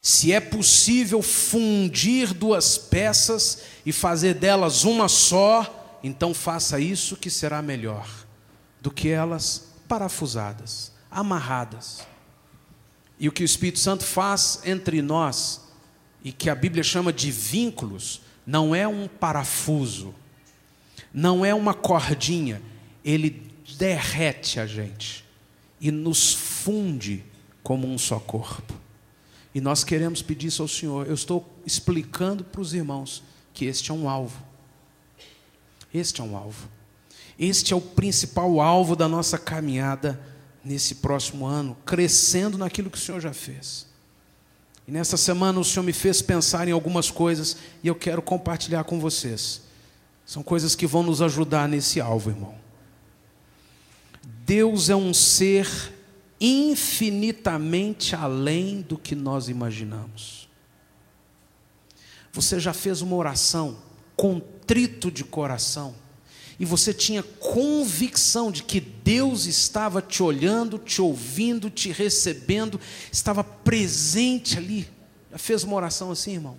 Se é possível fundir duas peças e fazer delas uma só, então faça isso, que será melhor do que elas parafusadas, amarradas. E o que o Espírito Santo faz entre nós, e que a Bíblia chama de vínculos, não é um parafuso, não é uma cordinha, ele derrete a gente e nos funde como um só corpo. E nós queremos pedir isso ao Senhor. Eu estou explicando para os irmãos que este é um alvo. Este é um alvo. Este é o principal alvo da nossa caminhada nesse próximo ano, crescendo naquilo que o Senhor já fez. E nessa semana o Senhor me fez pensar em algumas coisas e eu quero compartilhar com vocês. São coisas que vão nos ajudar nesse alvo, irmão. Deus é um ser infinitamente além do que nós imaginamos. Você já fez uma oração contrito de coração e você tinha convicção de que Deus estava te olhando, te ouvindo, te recebendo, estava presente ali? Já fez uma oração assim, irmão?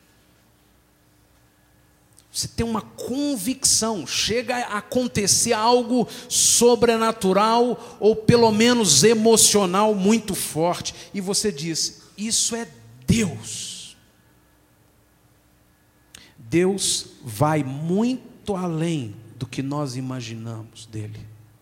Você tem uma convicção, chega a acontecer algo sobrenatural ou pelo menos emocional muito forte, e você diz: isso é Deus. Deus vai muito além do que nós imaginamos dele.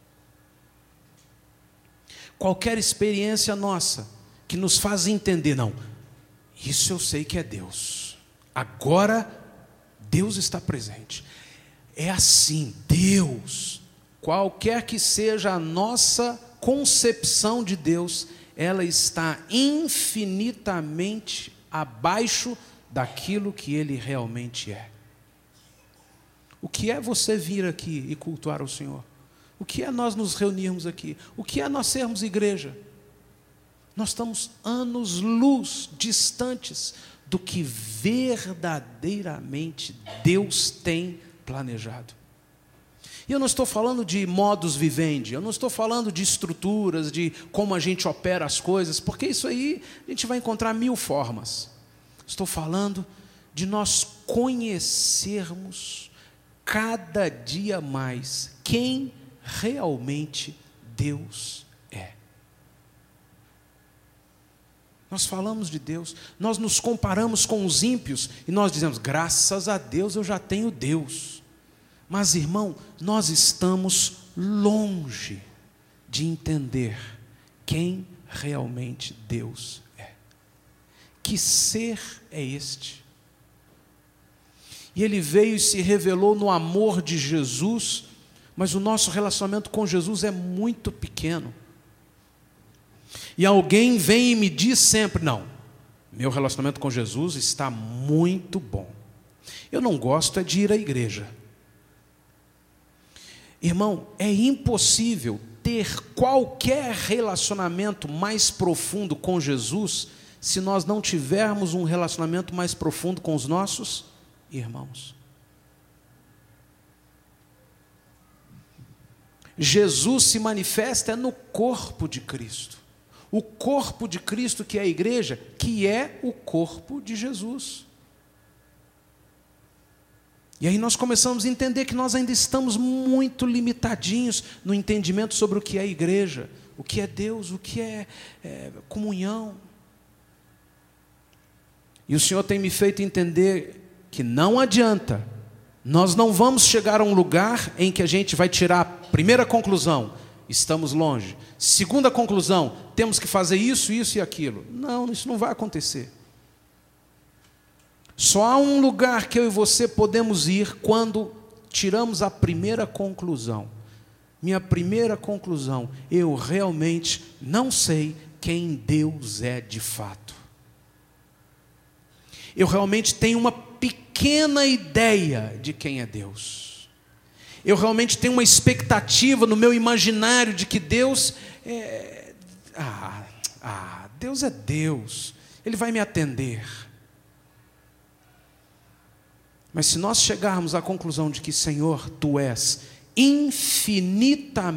Qualquer experiência nossa que nos faz entender, não, isso eu sei que é Deus, agora Deus está presente. É assim, Deus, qualquer que seja a nossa concepção de Deus, ela está infinitamente abaixo daquilo que Ele realmente é. O que é você vir aqui e cultuar o Senhor? O que é nós nos reunirmos aqui? O que é nós sermos igreja? Nós estamos anos-luz distantes do que verdadeiramente Deus tem planejado. E eu não estou falando de modus vivendi, eu não estou falando de estruturas, de como a gente opera as coisas, porque isso aí a gente vai encontrar 1000 formas. Estou falando de nós conhecermos cada dia mais quem realmente Deus é. Nós falamos de Deus, nós nos comparamos com os ímpios e nós dizemos: graças a Deus eu já tenho Deus. Mas, irmão, nós estamos longe de entender quem realmente Deus é. Que ser é este? E Ele veio e se revelou no amor de Jesus, mas o nosso relacionamento com Jesus é muito pequeno. E alguém vem e me diz sempre: não, meu relacionamento com Jesus está muito bom. Eu não gosto é de ir à igreja. Irmão, é impossível ter qualquer relacionamento mais profundo com Jesus se nós não tivermos um relacionamento mais profundo com os nossos irmãos. Jesus se manifesta no corpo de Cristo. O corpo de Cristo, que é a igreja, que é o corpo de Jesus. E aí nós começamos a entender que nós ainda estamos muito limitadinhos no entendimento sobre o que é a igreja, o que é Deus, o que é comunhão. E o Senhor tem me feito entender que não adianta, nós não vamos chegar a um lugar em que a gente vai tirar a primeira conclusão: estamos longe. Segunda conclusão: temos que fazer isso, isso e aquilo. Não, isso não vai acontecer. Só há um lugar que eu e você podemos ir quando tiramos a primeira conclusão. Minha primeira conclusão: eu realmente não sei quem Deus é de fato. Eu realmente tenho uma pequena ideia de quem é Deus. Eu realmente tenho uma expectativa no meu imaginário de que Deus é... Deus é Deus, Ele vai me atender. Mas se nós chegarmos à conclusão de que, Senhor, Tu és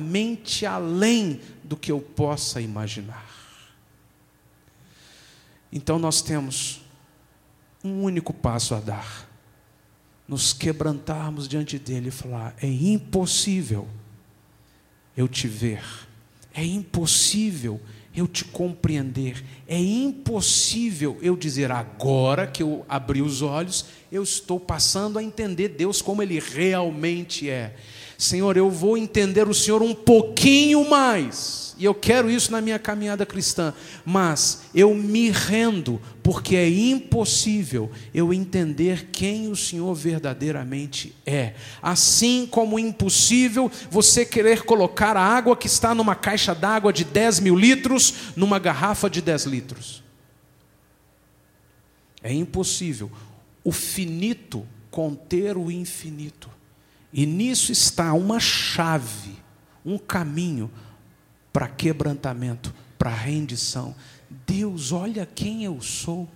infinitamente além do que eu possa imaginar. Então nós temos um único passo a dar: nos quebrantarmos diante dele e falar: é impossível eu te ver, é impossível eu te compreender, é impossível eu dizer, agora que eu abri os olhos, eu estou passando a entender Deus como Ele realmente é. Senhor, eu vou entender o Senhor um pouquinho mais, e eu quero isso na minha caminhada cristã, mas eu me rendo, porque é impossível eu entender quem o Senhor verdadeiramente é. Assim como impossível você querer colocar a água que está numa caixa d'água de 10.000 litros numa garrafa de 10 litros. É impossível o finito conter o infinito. E nisso está uma chave, um caminho para quebrantamento, para rendição. Deus, olha quem eu sou.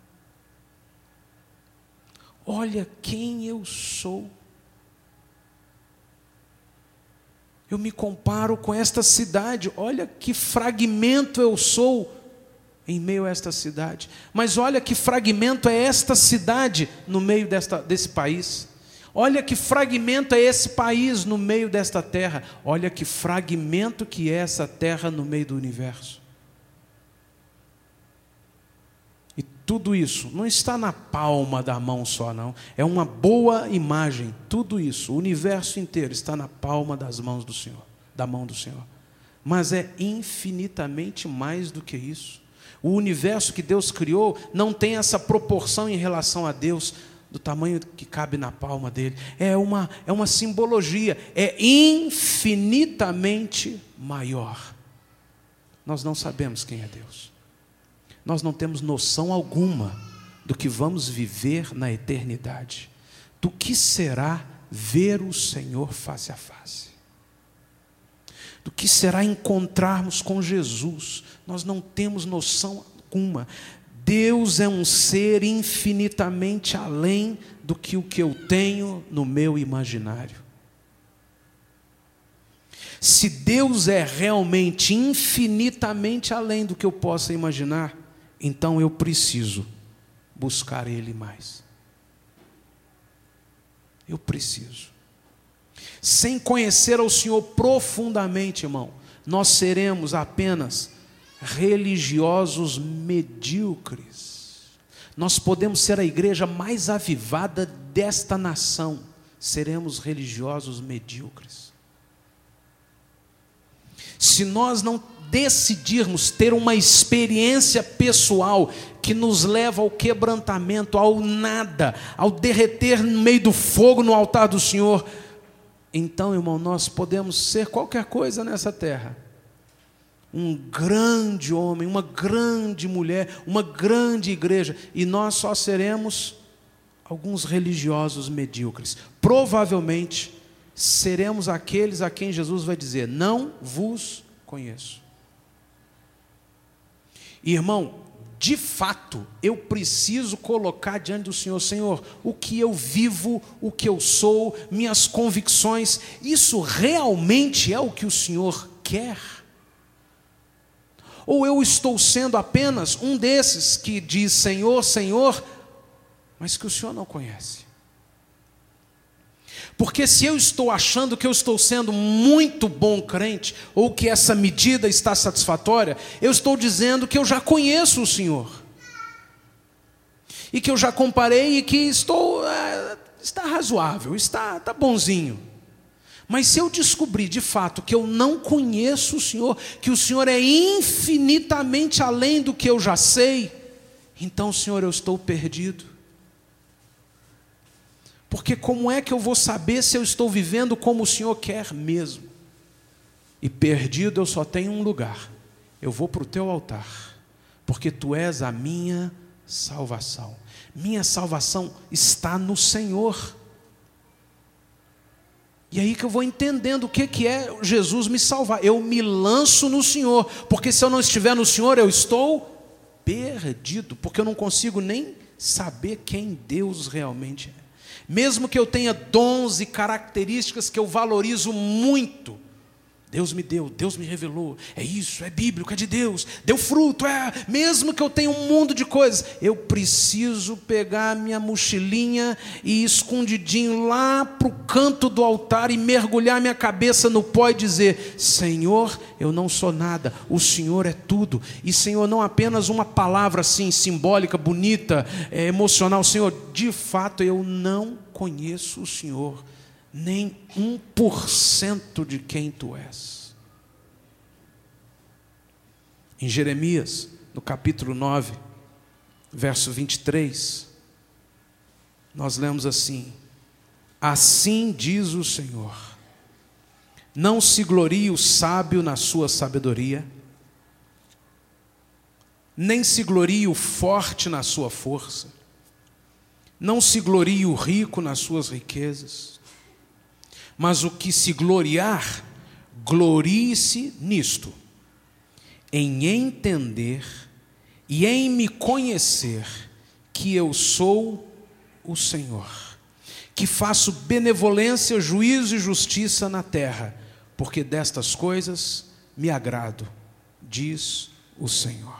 Olha quem eu sou. Eu me comparo com esta cidade. Olha que fragmento eu sou em meio a esta cidade. Mas olha que fragmento é esta cidade no meio desse país. Olha que fragmento é esse país no meio desta terra. Olha que fragmento que é essa terra no meio do universo. E tudo isso não está na palma da mão só, não. É uma boa imagem. Tudo isso, o universo inteiro está na palma das mãos do Senhor, da mão do Senhor. Mas é infinitamente mais do que isso. O universo que Deus criou não tem essa proporção em relação a Deus, do tamanho que cabe na palma dele. É uma simbologia, é infinitamente maior. Nós não sabemos quem é Deus. Nós não temos noção alguma do que vamos viver na eternidade, do que será ver o Senhor face a face, do que será encontrarmos com Jesus. Nós não temos noção alguma. Deus é um ser infinitamente além do que o que eu tenho no meu imaginário. Se Deus é realmente infinitamente além do que eu possa imaginar, então eu preciso buscar Ele mais. Eu preciso. Sem conhecer ao Senhor profundamente, irmão, nós seremos apenas religiosos medíocres. Nós podemos ser a igreja mais avivada desta nação, seremos religiosos medíocres. Se nós não decidirmos ter uma experiência pessoal que nos leva ao quebrantamento, ao nada, ao derreter no meio do fogo no altar do Senhor, então, irmão, nós podemos ser qualquer coisa nessa terra. Um grande homem, uma grande mulher, uma grande igreja, e nós só seremos alguns religiosos medíocres. Provavelmente seremos aqueles a quem Jesus vai dizer: não vos conheço. Irmão, de fato, eu preciso colocar diante do Senhor: Senhor, o que eu vivo, o que eu sou, minhas convicções, isso realmente é o que o Senhor quer? Ou eu estou sendo apenas um desses que diz Senhor, Senhor, mas que o Senhor não conhece? Porque se eu estou achando que eu estou sendo muito bom crente, ou que essa medida está satisfatória, eu estou dizendo que eu já conheço o Senhor, e que eu já comparei, e que está razoável, está bonzinho. Mas se eu descobrir de fato que eu não conheço o Senhor, que o Senhor é infinitamente além do que eu já sei, então, Senhor, eu estou perdido. Porque como é que eu vou saber se eu estou vivendo como o Senhor quer mesmo? E perdido eu só tenho um lugar: eu vou para o teu altar, porque tu és a minha salvação. Minha salvação está no Senhor. E aí que eu vou entendendo o que é Jesus me salvar. Eu me lanço no Senhor, porque se eu não estiver no Senhor, eu estou perdido, porque eu não consigo nem saber quem Deus realmente é. Mesmo que eu tenha dons e características que eu valorizo muito, Deus me deu, Deus me revelou, é isso, é bíblico, é de Deus, deu fruto, mesmo que eu tenha um mundo de coisas, eu preciso pegar a minha mochilinha e ir escondidinho lá para o canto do altar e mergulhar minha cabeça no pó e dizer: Senhor, eu não sou nada, o Senhor é tudo. E Senhor, não apenas uma palavra assim, simbólica, bonita, emocional. Senhor, de fato eu não conheço o Senhor, nem 1% de quem Tu és. Em Jeremias, no capítulo 9, verso 23, nós lemos assim: assim diz o Senhor, não se glorie o sábio na sua sabedoria, nem se glorie o forte na sua força, não se glorie o rico nas suas riquezas, mas o que se gloriar, glorie-se nisto, em entender e em me conhecer que eu sou o Senhor, que faço benevolência, juízo e justiça na terra, porque destas coisas me agrado, diz o Senhor.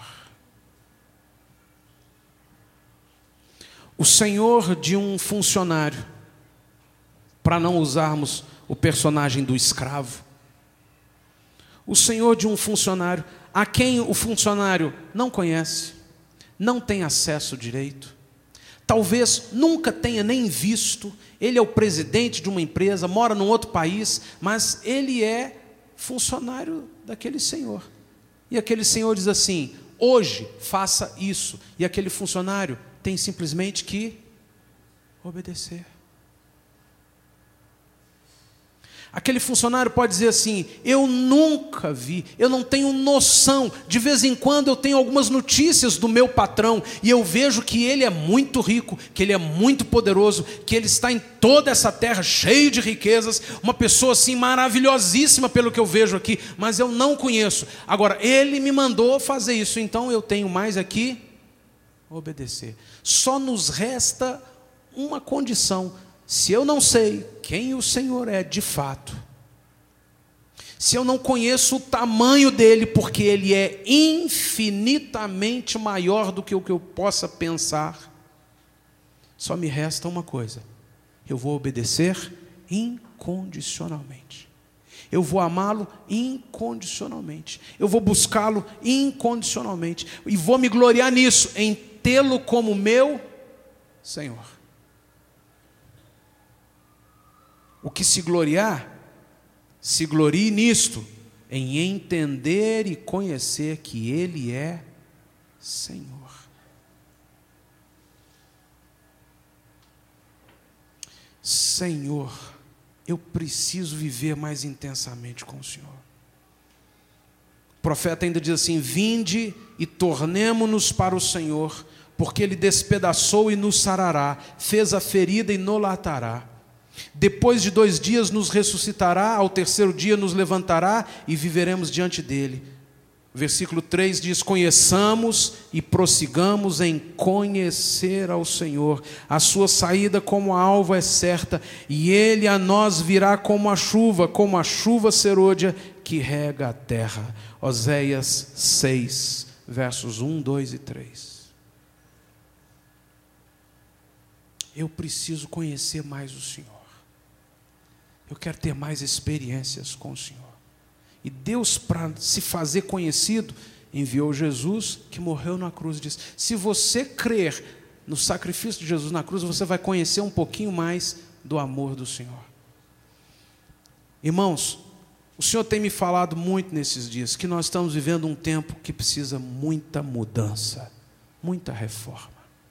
O Senhor de um funcionário, para não usarmos o personagem do escravo, o Senhor de um funcionário, a quem o funcionário não conhece, não tem acesso direito, talvez nunca tenha nem visto, ele é o presidente de uma empresa, mora num outro país, mas ele é funcionário daquele senhor, e aquele senhor diz assim: hoje faça isso, e aquele funcionário tem simplesmente que obedecer. Aquele funcionário pode dizer assim: eu nunca vi, eu não tenho noção, de vez em quando eu tenho algumas notícias do meu patrão, e eu vejo que ele é muito rico, que ele é muito poderoso, que ele está em toda essa terra cheio de riquezas, uma pessoa assim maravilhosíssima pelo que eu vejo aqui, mas eu não conheço. Agora, ele me mandou fazer isso, então eu tenho mais aqui obedecer. Só nos resta uma condição: se eu não sei quem o Senhor é de fato, se eu não conheço o tamanho dele, porque ele é infinitamente maior do que o que eu possa pensar, só me resta uma coisa: eu vou obedecer incondicionalmente, eu vou amá-lo incondicionalmente, eu vou buscá-lo incondicionalmente, e vou me gloriar nisso, em tê-lo como meu Senhor. O que se gloriar, se glorie nisto, em entender e conhecer que Ele é Senhor. Senhor, eu preciso viver mais intensamente com o Senhor. O profeta ainda diz assim: vinde e tornemo-nos para o Senhor, porque Ele despedaçou e nos sarará, fez a ferida e nos latará. Depois de 2 dias nos ressuscitará, ao 3º dia nos levantará e viveremos diante dele. Versículo 3 diz: conheçamos e prossigamos em conhecer ao Senhor. A sua saída como a alva é certa, e ele a nós virá como a chuva serôdia que rega a terra. Oséias 6, versos 1, 2 e 3. Eu preciso conhecer mais o Senhor. Eu quero ter mais experiências com o Senhor. E Deus, para se fazer conhecido, enviou Jesus, que morreu na cruz. Diz: se você crer no sacrifício de Jesus na cruz, você vai conhecer um pouquinho mais do amor do Senhor. Irmãos, o Senhor tem me falado muito nesses dias que nós estamos vivendo um tempo que precisa muita mudança, muita reforma.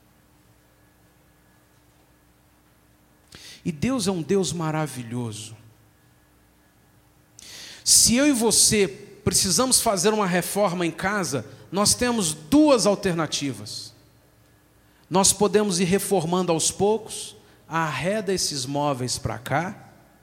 E Deus é um Deus maravilhoso. Se eu e você precisamos fazer uma reforma em casa, nós temos 2 alternativas. Nós podemos ir reformando aos poucos, arreda esses móveis para cá,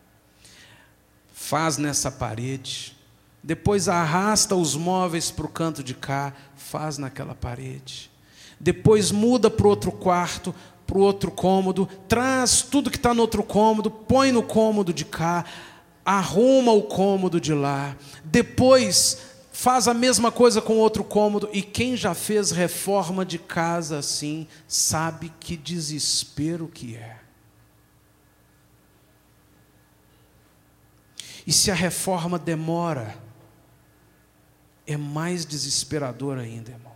faz nessa parede, depois arrasta os móveis para o canto de cá, faz naquela parede, depois muda para o outro quarto, para o outro cômodo, traz tudo que está no outro cômodo, põe no cômodo de cá, arruma o cômodo de lá, depois faz a mesma coisa com outro cômodo. E quem já fez reforma de casa assim, sabe que desespero que é. E se a reforma demora, é mais desesperador ainda, irmão.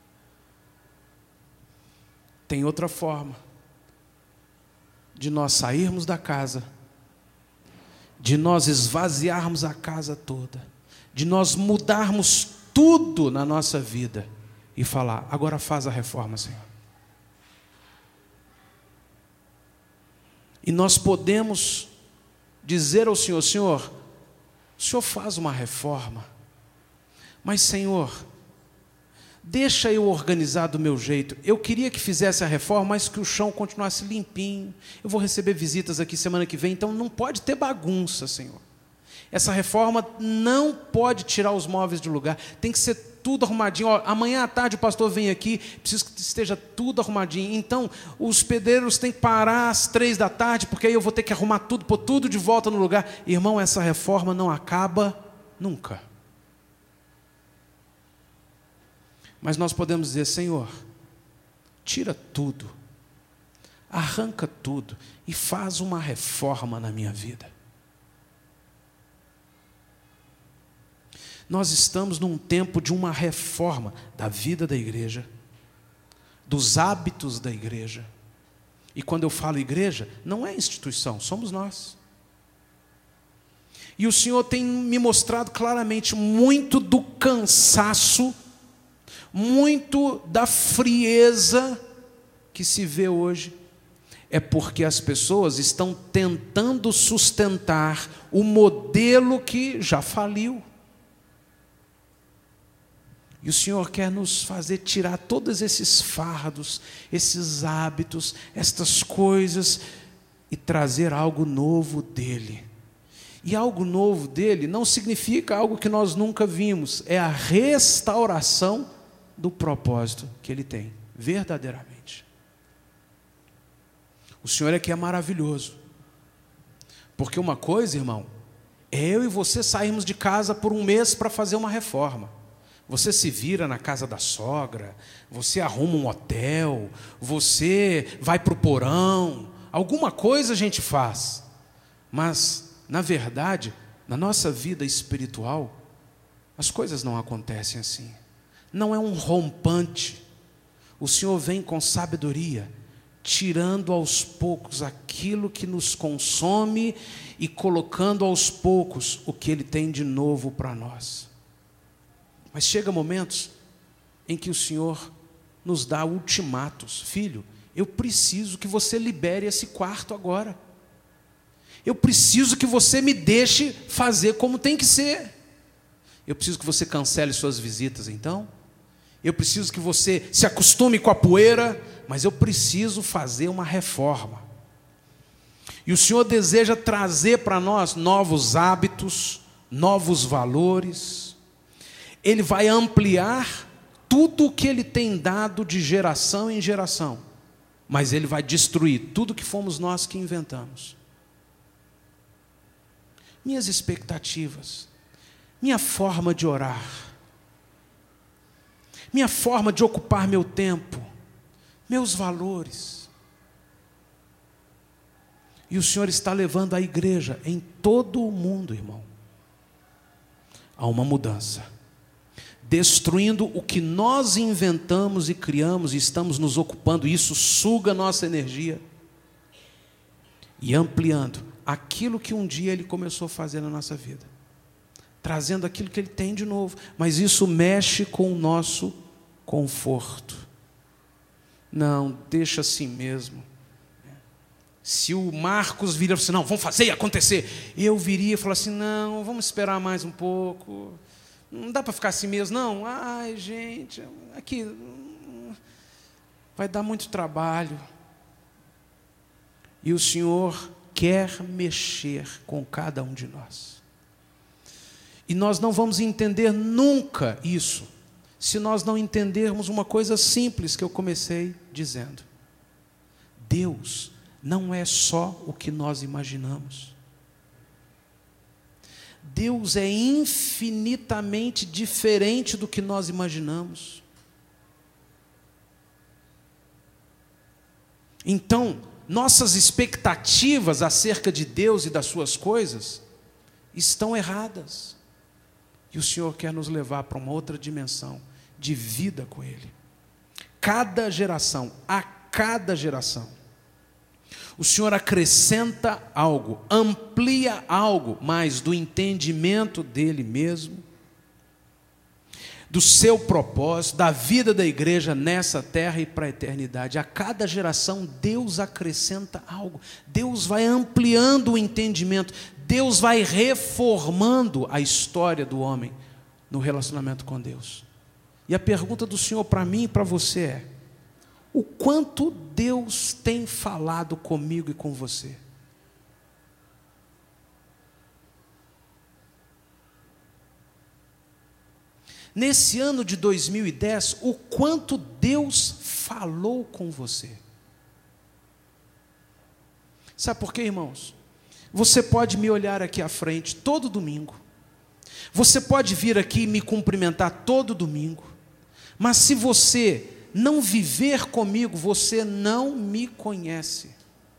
Tem outra forma de nós sairmos da casa, de nós esvaziarmos a casa toda, de nós mudarmos tudo na nossa vida e falar: agora faz a reforma, Senhor. E nós podemos dizer ao Senhor: Senhor, o Senhor faz uma reforma, mas Senhor, deixa eu organizar do meu jeito. Eu queria que fizesse a reforma, mas que o chão continuasse limpinho. Eu vou receber visitas aqui semana que vem, então não pode ter bagunça, Senhor. Essa reforma não pode tirar os móveis de lugar, tem que ser tudo arrumadinho. Ó, amanhã à tarde o pastor vem aqui, preciso que esteja tudo arrumadinho. Então os pedreiros têm que parar às 3 da tarde, porque aí eu vou ter que arrumar tudo, pôr tudo de volta no lugar. Irmão, essa reforma não acaba nunca. Mas nós podemos dizer: Senhor, tira tudo, arranca tudo e faz uma reforma na minha vida. Nós estamos num tempo de uma reforma da vida da igreja, dos hábitos da igreja. E quando eu falo igreja, não é instituição, somos nós. E o Senhor tem me mostrado claramente muito do cansaço, muito da frieza que se vê hoje. É porque as pessoas estão tentando sustentar o modelo que já faliu. E o Senhor quer nos fazer tirar todos esses fardos, esses hábitos, estas coisas, e trazer algo novo dEle. E algo novo dEle não significa algo que nós nunca vimos, é a restauração do propósito que Ele tem, verdadeiramente. O Senhor é que é maravilhoso. Porque uma coisa, irmão, é eu e você sairmos de casa por um mês para fazer uma reforma. Você se vira na casa da sogra, você arruma um hotel, você vai para o porão, alguma coisa a gente faz. Mas, na verdade, na nossa vida espiritual, as coisas não acontecem assim. Não é um rompante. O Senhor vem com sabedoria, tirando aos poucos aquilo que nos consome e colocando aos poucos o que Ele tem de novo para nós. Mas chega momentos em que o Senhor nos dá ultimatos. Filho, eu preciso que você libere esse quarto agora. Eu preciso que você me deixe fazer como tem que ser. Eu preciso que você cancele suas visitas, então. Eu preciso que você se acostume com a poeira, mas eu preciso fazer uma reforma. E o Senhor deseja trazer para nós novos hábitos, novos valores. Ele vai ampliar tudo o que Ele tem dado de geração em geração, mas Ele vai destruir tudo que fomos nós que inventamos. Minhas expectativas, minha forma de orar, minha forma de ocupar meu tempo, meus valores. E o Senhor está levando a igreja em todo o mundo, irmão, a uma mudança. Destruindo o que nós inventamos e criamos e estamos nos ocupando, isso suga nossa energia, e ampliando aquilo que um dia Ele começou a fazer na nossa vida, trazendo aquilo que Ele tem de novo, mas isso mexe com o nosso conforto. Não, deixa assim mesmo. Se o Marcos viria e falasse: não, vamos fazer e acontecer, eu viria e falasse: não, vamos esperar mais um pouco. Não dá para ficar assim mesmo, não. Ai, gente, aqui vai dar muito trabalho. E o Senhor quer mexer com cada um de nós. E nós não vamos entender nunca isso, se nós não entendermos uma coisa simples que eu comecei dizendo. Deus não é só o que nós imaginamos. Deus é infinitamente diferente do que nós imaginamos. Então, nossas expectativas acerca de Deus e das suas coisas estão erradas. E o Senhor quer nos levar para uma outra dimensão de vida com Ele. A cada geração, o Senhor acrescenta algo, amplia algo mais do entendimento dEle mesmo, do seu propósito, da vida da igreja nessa terra e para a eternidade. A cada geração Deus acrescenta algo, Deus vai ampliando o entendimento, Deus vai reformando a história do homem no relacionamento com Deus. E a pergunta do Senhor para mim e para você é: o quanto Deus tem falado comigo e com você? Nesse ano de 2010, o quanto Deus falou com você? Sabe por quê, irmãos? Você pode me olhar aqui à frente todo domingo. Você pode vir aqui e me cumprimentar todo domingo. Mas se você não viver comigo, você não me conhece.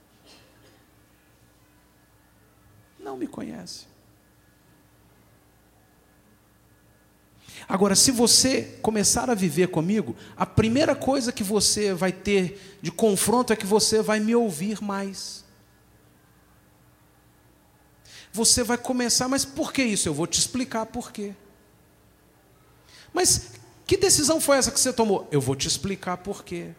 Não me conhece. Agora, se você começar a viver comigo, a primeira coisa que você vai ter de confronto é que você vai me ouvir mais. Você vai começar, mas por que isso? Eu vou te explicar por quê. Mas que decisão foi essa que você tomou? Eu vou te explicar por quê.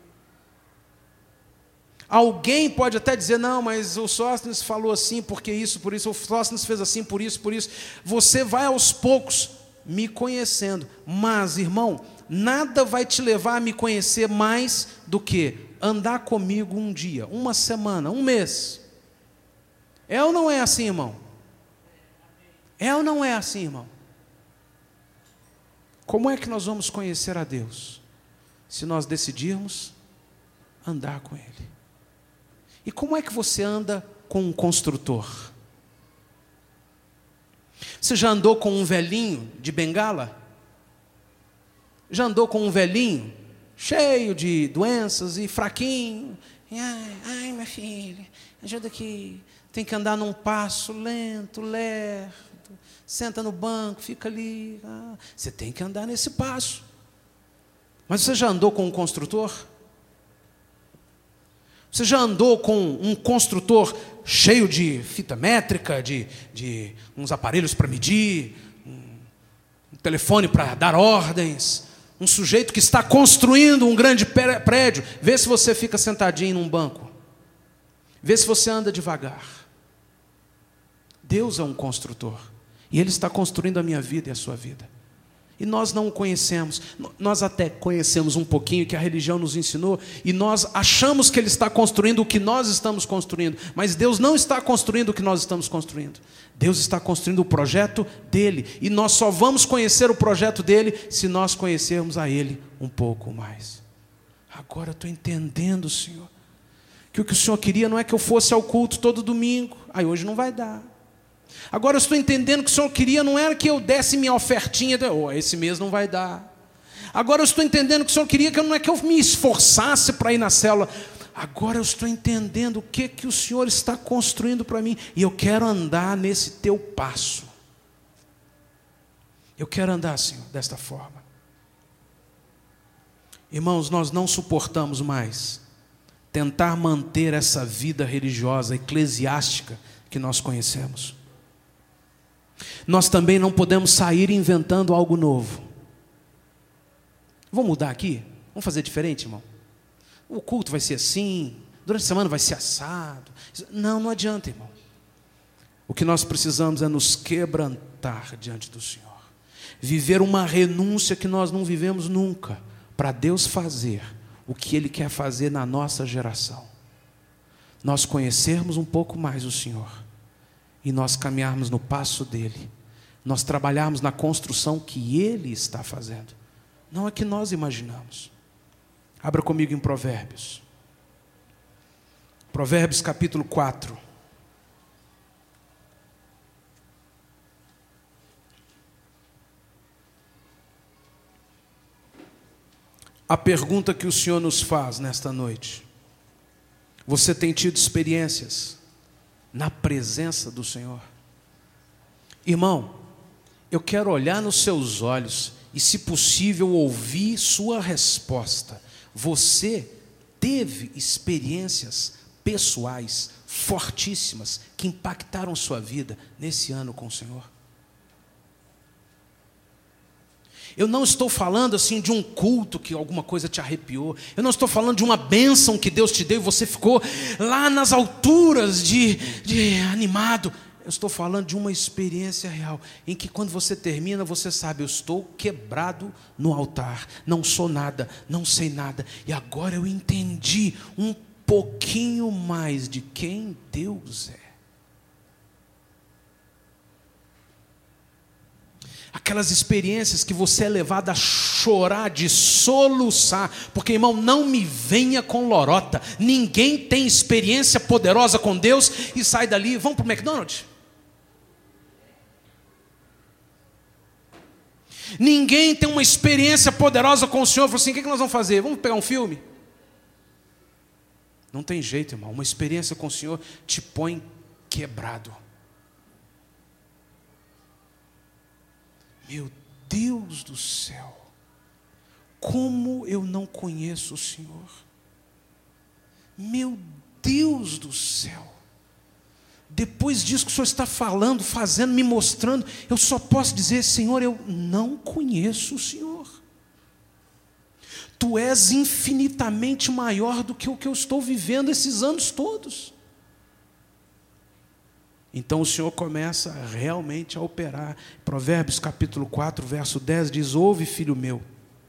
Alguém pode até dizer, não, mas o Sóstenes falou assim, porque isso, por isso, o Sóstenes fez assim, por isso, por isso. Você vai aos poucos me conhecendo, mas, irmão, nada vai te levar a me conhecer mais do que andar comigo um dia, uma semana, um mês. É ou não é assim, irmão? É ou não é assim, irmão? Como é que nós vamos conhecer a Deus? Se nós decidirmos andar com Ele. E como é que você anda com um construtor? Você já andou com um velhinho de bengala? Já andou com um velhinho cheio de doenças e fraquinho? Ai, minha filha, ajuda aqui. Tem que andar num passo lento, lerdo. Senta no banco, fica ali. Você tem que andar nesse passo. Mas você já andou com um construtor? Você já andou com um construtor cheio de fita métrica, de uns aparelhos para medir, um telefone para dar ordens, um sujeito que está construindo um grande prédio? Vê se você fica sentadinho num banco. Vê se você anda devagar. Deus é um construtor. E Ele está construindo a minha vida e a sua vida. E nós não o conhecemos. Nós até conhecemos um pouquinho que a religião nos ensinou, e nós achamos que Ele está construindo o que nós estamos construindo. Mas Deus não está construindo o que nós estamos construindo. Deus está construindo o projeto dEle. E nós só vamos conhecer o projeto dEle se nós conhecermos a Ele um pouco mais. Agora eu estou entendendo, Senhor, que o que o Senhor queria não é que eu fosse ao culto todo domingo. Aí hoje não vai dar. Agora eu estou entendendo que o Senhor queria não era que eu desse minha ofertinha, esse mês não vai dar. Agora eu estou entendendo que o Senhor queria que não é que eu me esforçasse para ir na célula. Agora eu estou entendendo o que o Senhor está construindo para mim. E eu quero andar nesse teu passo. Eu quero andar, Senhor, desta forma. Irmãos, nós não suportamos mais tentar manter essa vida religiosa, eclesiástica que nós conhecemos. Nós também não podemos sair inventando algo novo. Vamos mudar aqui? Vamos fazer diferente, irmão? O culto vai ser assim, durante a semana vai ser assado. Não adianta, irmão. O que nós precisamos é nos quebrantar diante do Senhor. Viver uma renúncia que nós não vivemos nunca, para Deus fazer o que Ele quer fazer na nossa geração. Nós conhecermos um pouco mais o Senhor. E nós caminharmos no passo dEle. Nós trabalharmos na construção que Ele está fazendo. Não é que nós imaginamos. Abra comigo em Provérbios. Provérbios capítulo 4. A pergunta que o Senhor nos faz nesta noite: você tem tido experiências na presença do Senhor? Irmão, eu quero olhar nos seus olhos e, se possível, ouvir sua resposta. Você teve experiências pessoais fortíssimas que impactaram sua vida nesse ano com o Senhor? Eu não estou falando assim de um culto que alguma coisa te arrepiou. Eu não estou falando de uma bênção que Deus te deu e você ficou lá nas alturas de animado. Eu estou falando de uma experiência real, em que quando você termina, você sabe: eu estou quebrado no altar, não sou nada, não sei nada, e agora eu entendi um pouquinho mais de quem Deus é. Aquelas experiências que você é levado a chorar, de soluçar, porque, irmão, não me venha com lorota. Ninguém tem experiência poderosa com Deus e sai dali: vamos para o McDonald's. Ninguém tem uma experiência poderosa com o Senhor e fala assim: o que nós vamos fazer? Vamos pegar um filme? Não tem jeito, irmão. Uma experiência com o Senhor te põe quebrado. Meu Deus do céu, como eu não conheço o Senhor. Meu Deus do céu. Depois disso que o Senhor está falando, fazendo, me mostrando, eu só posso dizer: Senhor, eu não conheço o Senhor. Tu és infinitamente maior do que o que eu estou vivendo esses anos todos. Então o Senhor começa realmente a operar. Provérbios capítulo 4, verso 10 diz: ouve, filho meu,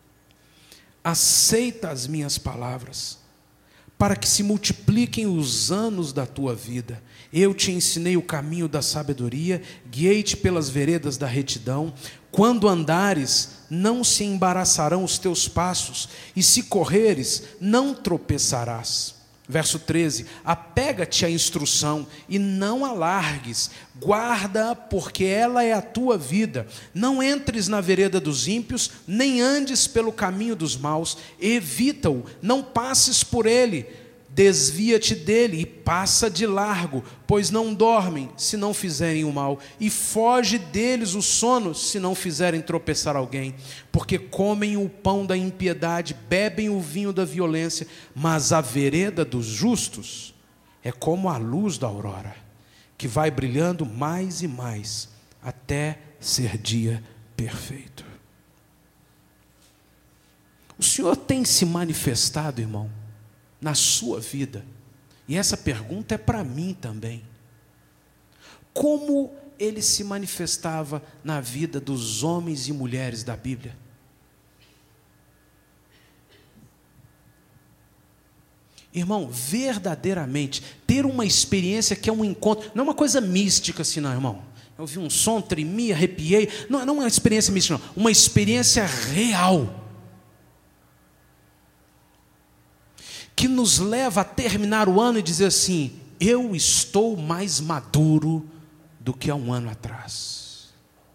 aceita as minhas palavras, para que se multipliquem os anos da tua vida. Eu te ensinei o caminho da sabedoria, guiei-te pelas veredas da retidão. Quando andares, não se embaraçarão os teus passos, e se correres, não tropeçarás. Verso 13: apega-te à instrução e não a largues, guarda-a, porque ela é a tua vida. Não entres na vereda dos ímpios, nem andes pelo caminho dos maus. Evita-o, não passes por ele. Desvia-te dele e passa de largo, pois não dormem se não fizerem o mal, e foge deles o sono se não fizerem tropeçar alguém. Porque comem o pão da impiedade, bebem o vinho da violência, mas a vereda dos justos é como a luz da aurora, que vai brilhando mais e mais, até ser dia perfeito. O Senhor tem se manifestado, irmão, na sua vida, e essa pergunta é para mim também: como ele se manifestava na vida dos homens e mulheres da Bíblia? Irmão, verdadeiramente, ter uma experiência que é um encontro, não é uma coisa mística assim, não, irmão. Eu ouvi um som, tremi, arrepiei, não é uma experiência mística, não, uma experiência real, que nos leva a terminar o ano e dizer assim: eu estou mais maduro do que há um ano atrás.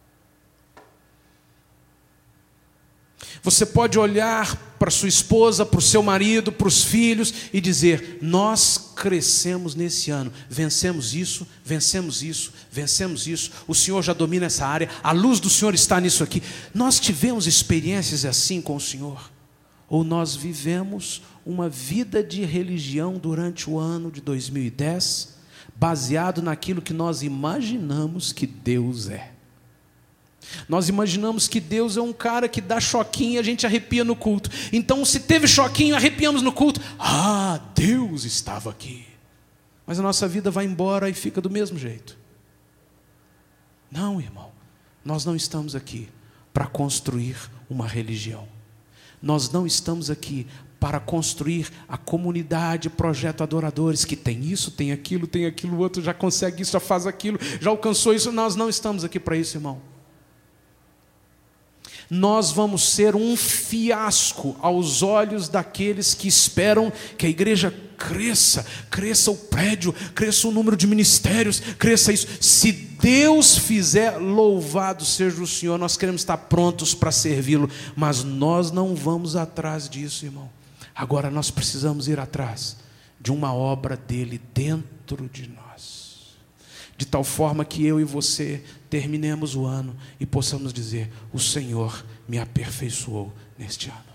Você pode olhar para sua esposa, para o seu marido, para os filhos e dizer: nós crescemos nesse ano, vencemos isso, vencemos isso, vencemos isso, o Senhor já domina essa área, a luz do Senhor está nisso aqui. Nós tivemos experiências assim com o Senhor? Ou nós vivemos uma vida de religião durante o ano de 2010, baseado naquilo que nós imaginamos que Deus é? Nós imaginamos que Deus é um cara que dá choquinho e a gente arrepia no culto. Então, se teve choquinho, arrepiamos no culto. Ah, Deus estava aqui. Mas a nossa vida vai embora e fica do mesmo jeito. Não, irmão, nós não estamos aqui para construir uma religião. Nós não estamos aqui para construir a comunidade, projeto adoradores, que tem isso, tem aquilo, o outro já consegue isso, já faz aquilo, já alcançou isso. Nós não estamos aqui para isso, irmão. Nós vamos ser um fiasco aos olhos daqueles que esperam que a igreja cresça o prédio, cresça o número de ministérios, cresça isso. Se Deus fizer, louvado seja o Senhor. Nós queremos estar prontos para servi-lo, mas nós não vamos atrás disso, irmão. Agora nós precisamos ir atrás de uma obra dele dentro de nós, de tal forma que eu e você terminemos o ano e possamos dizer: o Senhor me aperfeiçoou neste ano.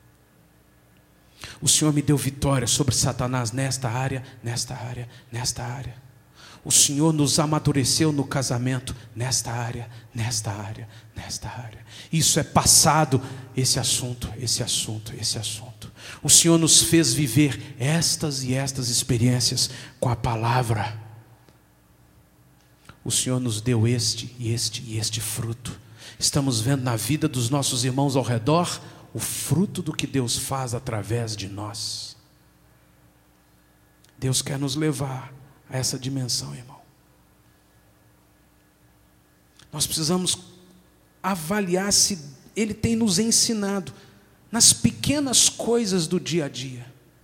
O Senhor me deu vitória sobre Satanás nesta área, nesta área, nesta área. O Senhor nos amadureceu no casamento nesta área, nesta área, nesta área. Isso é passado, esse assunto, esse assunto, esse assunto. O Senhor nos fez viver estas e estas experiências com a palavra. O Senhor nos deu este e este e este fruto. Estamos vendo na vida dos nossos irmãos ao redor o fruto do que Deus faz através de nós. Deus quer nos levar a essa dimensão, irmão. Nós precisamos avaliar se Ele tem nos ensinado nas pequenas coisas do dia a dia.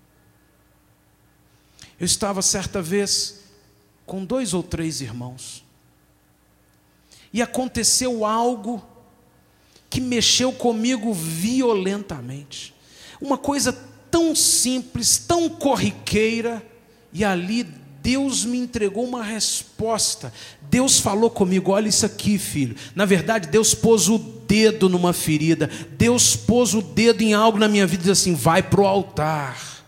Eu estava certa vez com 2 ou 3 irmãos e aconteceu algo que mexeu comigo violentamente. Uma coisa tão simples, tão corriqueira, e ali Deus me entregou uma resposta. Deus falou comigo: olha isso aqui, filho. Na verdade, Deus pôs o dedo numa ferida. Deus pôs o dedo em algo na minha vida e disse assim: vai para o altar.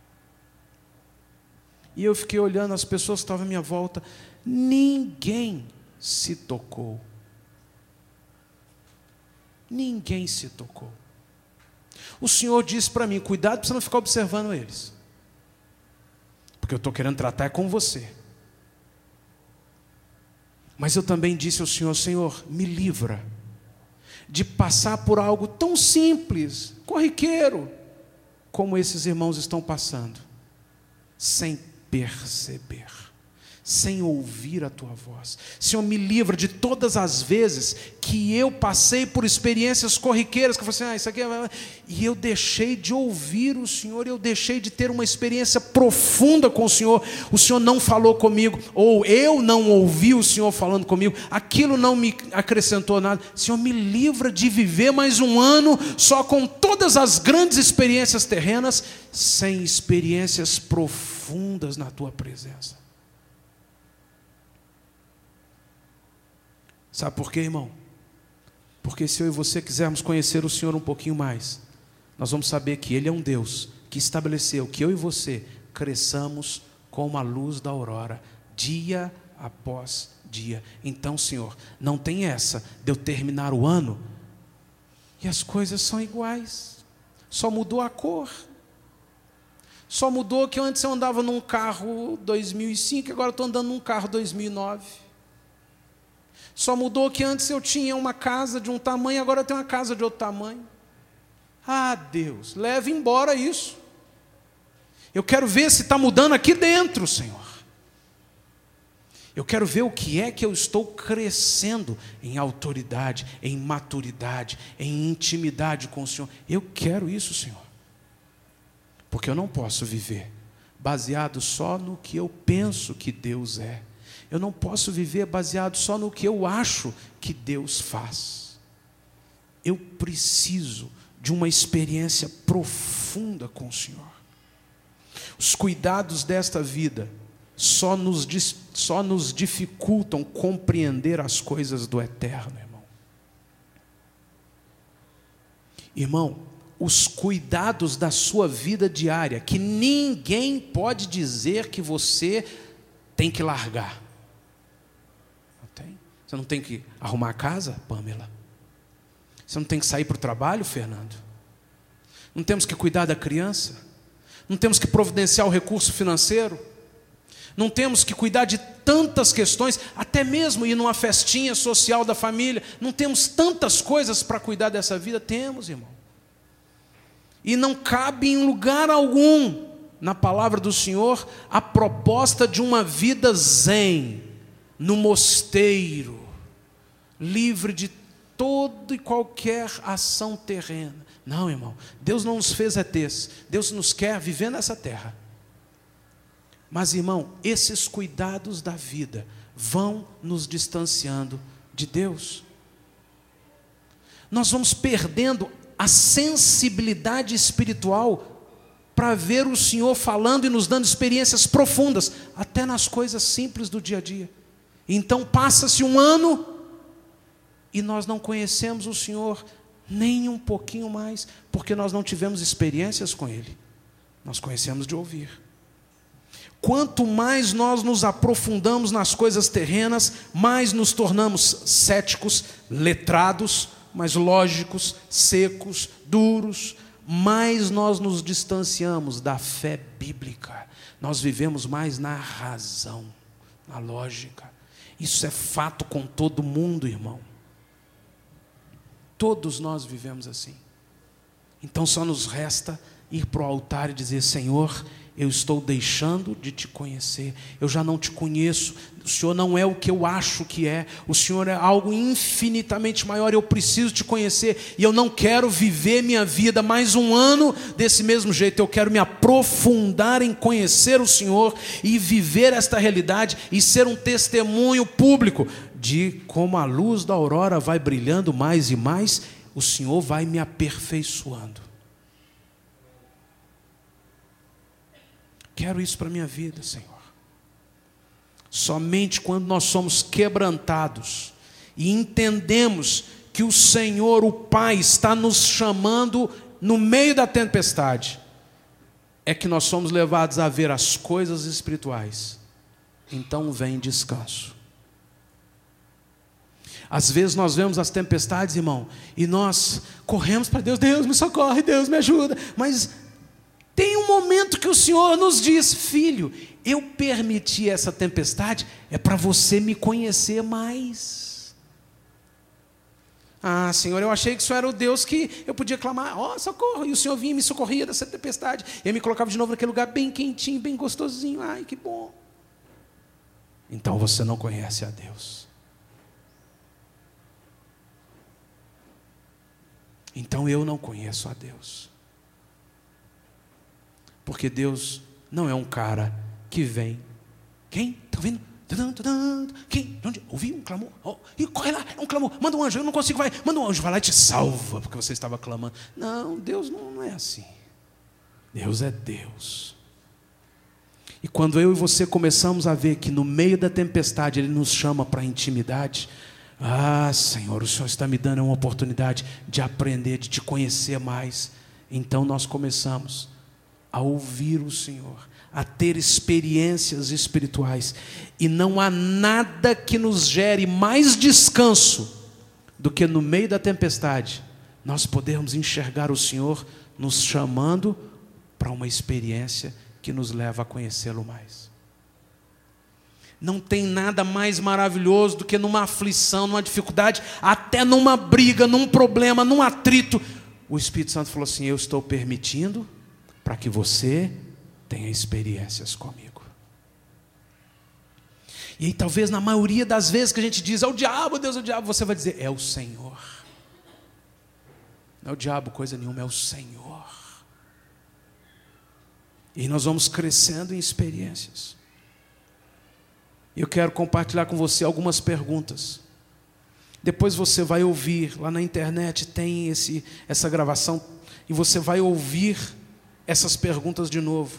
E eu fiquei olhando as pessoas que estavam à minha volta. Ninguém se tocou. Ninguém se tocou. O Senhor disse para mim: cuidado para você não ficar observando eles, porque eu estou querendo tratar com você. Mas eu também disse ao Senhor: Senhor, me livra de passar por algo tão simples, corriqueiro, como esses irmãos estão passando, sem perceber, sem ouvir a tua voz. Senhor, me livra de todas as vezes que eu passei por experiências corriqueiras, que eu falei assim: isso aqui é... e eu deixei de ouvir o Senhor, eu deixei de ter uma experiência profunda com o Senhor. O Senhor não falou comigo, ou eu não ouvi o Senhor falando comigo, aquilo não me acrescentou nada. Senhor, me livra de viver mais um ano só com todas as grandes experiências terrenas, sem experiências profundas na tua presença. Sabe por quê, irmão? Porque se eu e você quisermos conhecer o Senhor um pouquinho mais, nós vamos saber que Ele é um Deus que estabeleceu que eu e você cresçamos como a luz da aurora, dia após dia. Então, Senhor, não tem essa de eu terminar o ano e as coisas são iguais, só mudou a cor, só mudou que antes eu andava num carro 2005, agora estou andando num carro 2009. Só mudou que antes eu tinha uma casa de um tamanho, agora eu tenho uma casa de outro tamanho. Ah, Deus, leve embora isso. Eu quero ver se está mudando aqui dentro, Senhor. Eu quero ver o que é que eu estou crescendo em autoridade, em maturidade, em intimidade com o Senhor. Eu quero isso, Senhor. Porque eu não posso viver baseado só no que eu penso que Deus é. Eu não posso viver baseado só no que eu acho que Deus faz. Eu preciso de uma experiência profunda com o Senhor. Os cuidados desta vida só nos dificultam compreender as coisas do eterno, irmão. Irmão, os cuidados da sua vida diária, que ninguém pode dizer que você tem que largar. Você não tem que arrumar a casa, Pamela? Você não tem que sair para o trabalho, Fernando? Não temos que cuidar da criança? Não temos que providenciar o recurso financeiro? Não temos que cuidar de tantas questões, até mesmo ir numa festinha social da família? Não temos tantas coisas para cuidar dessa vida? Temos, irmão. E não cabe em lugar algum, na palavra do Senhor, a proposta de uma vida zen, no mosteiro, livre de toda e qualquer ação terrena. Não, irmão, Deus não nos fez ETs, Deus nos quer viver nessa terra. Mas, irmão, esses cuidados da vida vão nos distanciando de Deus. Nós vamos perdendo a sensibilidade espiritual para ver o Senhor falando e nos dando experiências profundas, até nas coisas simples do dia a dia. Então passa-se um ano e nós não conhecemos o Senhor nem um pouquinho mais, porque nós não tivemos experiências com Ele. Nós conhecemos de ouvir. Quanto mais nós nos aprofundamos nas coisas terrenas, mais nos tornamos céticos, letrados, mais lógicos, secos, duros, mais nós nos distanciamos da fé bíblica. Nós vivemos mais na razão, na lógica. Isso é fato com todo mundo, irmão. Todos nós vivemos assim. Então só nos resta ir para o altar e dizer: Senhor, eu estou deixando de te conhecer, eu já não te conheço, o Senhor não é o que eu acho que é, o Senhor é algo infinitamente maior, eu preciso te conhecer, e eu não quero viver minha vida mais um ano desse mesmo jeito, eu quero me aprofundar em conhecer o Senhor, e viver esta realidade, e ser um testemunho público, de como a luz da aurora vai brilhando mais e mais, o Senhor vai me aperfeiçoando. Quero isso para a minha vida, Senhor. Somente quando nós somos quebrantados e entendemos que o Senhor, o Pai, está nos chamando no meio da tempestade, é que nós somos levados a ver as coisas espirituais. Então vem descanso. Às vezes nós vemos as tempestades, irmão, e nós corremos para Deus: Deus me socorre, Deus me ajuda, mas tem um momento que o Senhor nos diz: filho, eu permiti essa tempestade, é para você me conhecer mais. Ah, Senhor, eu achei que o Senhor era o Deus que eu podia clamar: ó, socorro, e o Senhor vinha e me socorria dessa tempestade, e eu me colocava de novo naquele lugar bem quentinho, bem gostosinho, ai que bom. Então você não conhece a Deus. Então eu não conheço a Deus. Porque Deus não é um cara que vem. Quem? Está ouvindo? Quem? Onde? Ouvi um clamor? Oh, e corre lá, é um clamor. Manda um anjo, eu não consigo, vai. Manda um anjo, vai lá e te salva, porque você estava clamando. Não, Deus não é assim. Deus é Deus. E quando eu e você começamos a ver que no meio da tempestade Ele nos chama para a intimidade, ah, Senhor, o Senhor está me dando uma oportunidade de aprender, de te conhecer mais. Então nós começamos a ouvir o Senhor, a ter experiências espirituais. E não há nada que nos gere mais descanso do que no meio da tempestade nós podermos enxergar o Senhor nos chamando para uma experiência que nos leva a conhecê-lo mais. Não tem nada mais maravilhoso do que numa aflição, numa dificuldade, até numa briga, num problema, num atrito. O Espírito Santo falou assim: eu estou permitindo para que você tenha experiências comigo. E aí talvez na maioria das vezes que a gente diz: é o diabo, Deus é o diabo, você vai dizer: é o Senhor. Não é o diabo coisa nenhuma, é o Senhor. E nós vamos crescendo em experiências. Eu quero compartilhar com você algumas perguntas. Depois você vai ouvir, lá na internet tem essa gravação, e você vai ouvir essas perguntas de novo.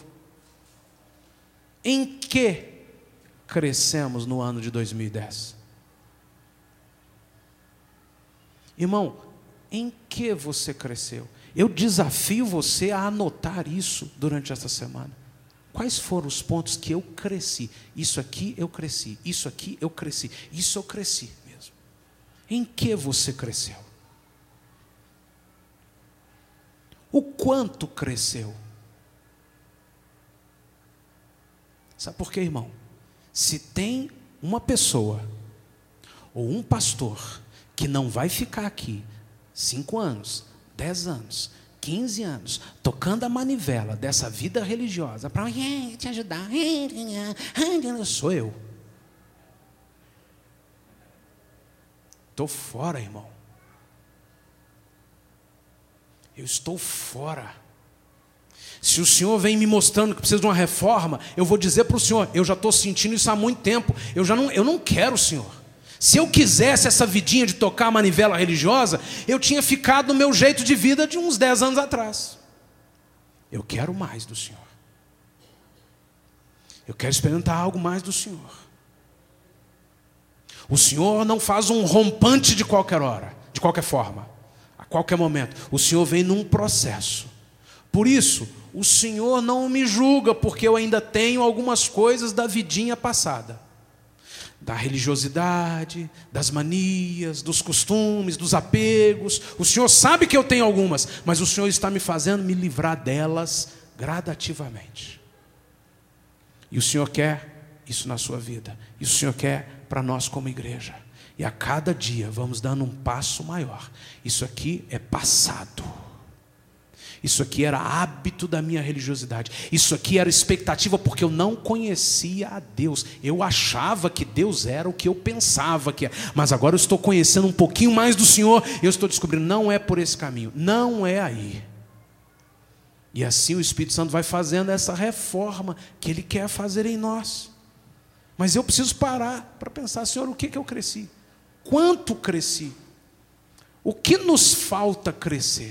Em que crescemos no ano de 2010? Irmão, em que você cresceu? Eu desafio você a anotar isso durante esta semana. Quais foram os pontos que eu cresci? Isso aqui eu cresci, isso aqui eu cresci, isso eu cresci mesmo. Em que você cresceu? O quanto cresceu? Sabe por quê, irmão? Se tem uma pessoa ou um pastor que não vai ficar aqui 5 anos, 10 anos, 15 anos, tocando a manivela dessa vida religiosa para te ajudar, sou eu. Estou fora, irmão. Eu estou fora. Se o Senhor vem me mostrando que precisa de uma reforma, eu vou dizer para o Senhor, eu já estou sentindo isso há muito tempo, eu não quero, Senhor. Se eu quisesse essa vidinha de tocar a manivela religiosa, eu tinha ficado no meu jeito de vida de uns 10 anos atrás. Eu quero mais do Senhor. Eu quero experimentar algo mais do Senhor. O Senhor não faz um rompante de qualquer hora, de qualquer forma, a qualquer momento. O Senhor vem num processo. Por isso, o Senhor não me julga, porque eu ainda tenho algumas coisas da vidinha passada. Da religiosidade, das manias, dos costumes, dos apegos. O Senhor sabe que eu tenho algumas, mas o Senhor está me fazendo me livrar delas gradativamente. E o Senhor quer isso na sua vida. E o Senhor quer para nós como igreja. E a cada dia vamos dando um passo maior. Isso aqui é passado. Isso aqui era hábito da minha religiosidade. Isso aqui era expectativa porque eu não conhecia a Deus. Eu achava que Deus era o que eu pensava que era. Mas agora eu estou conhecendo um pouquinho mais do Senhor. E eu estou descobrindo, não é por esse caminho. Não é aí. E assim o Espírito Santo vai fazendo essa reforma que Ele quer fazer em nós. Mas eu preciso parar para pensar, Senhor, o que eu cresci? Quanto cresci? O que nos falta crescer?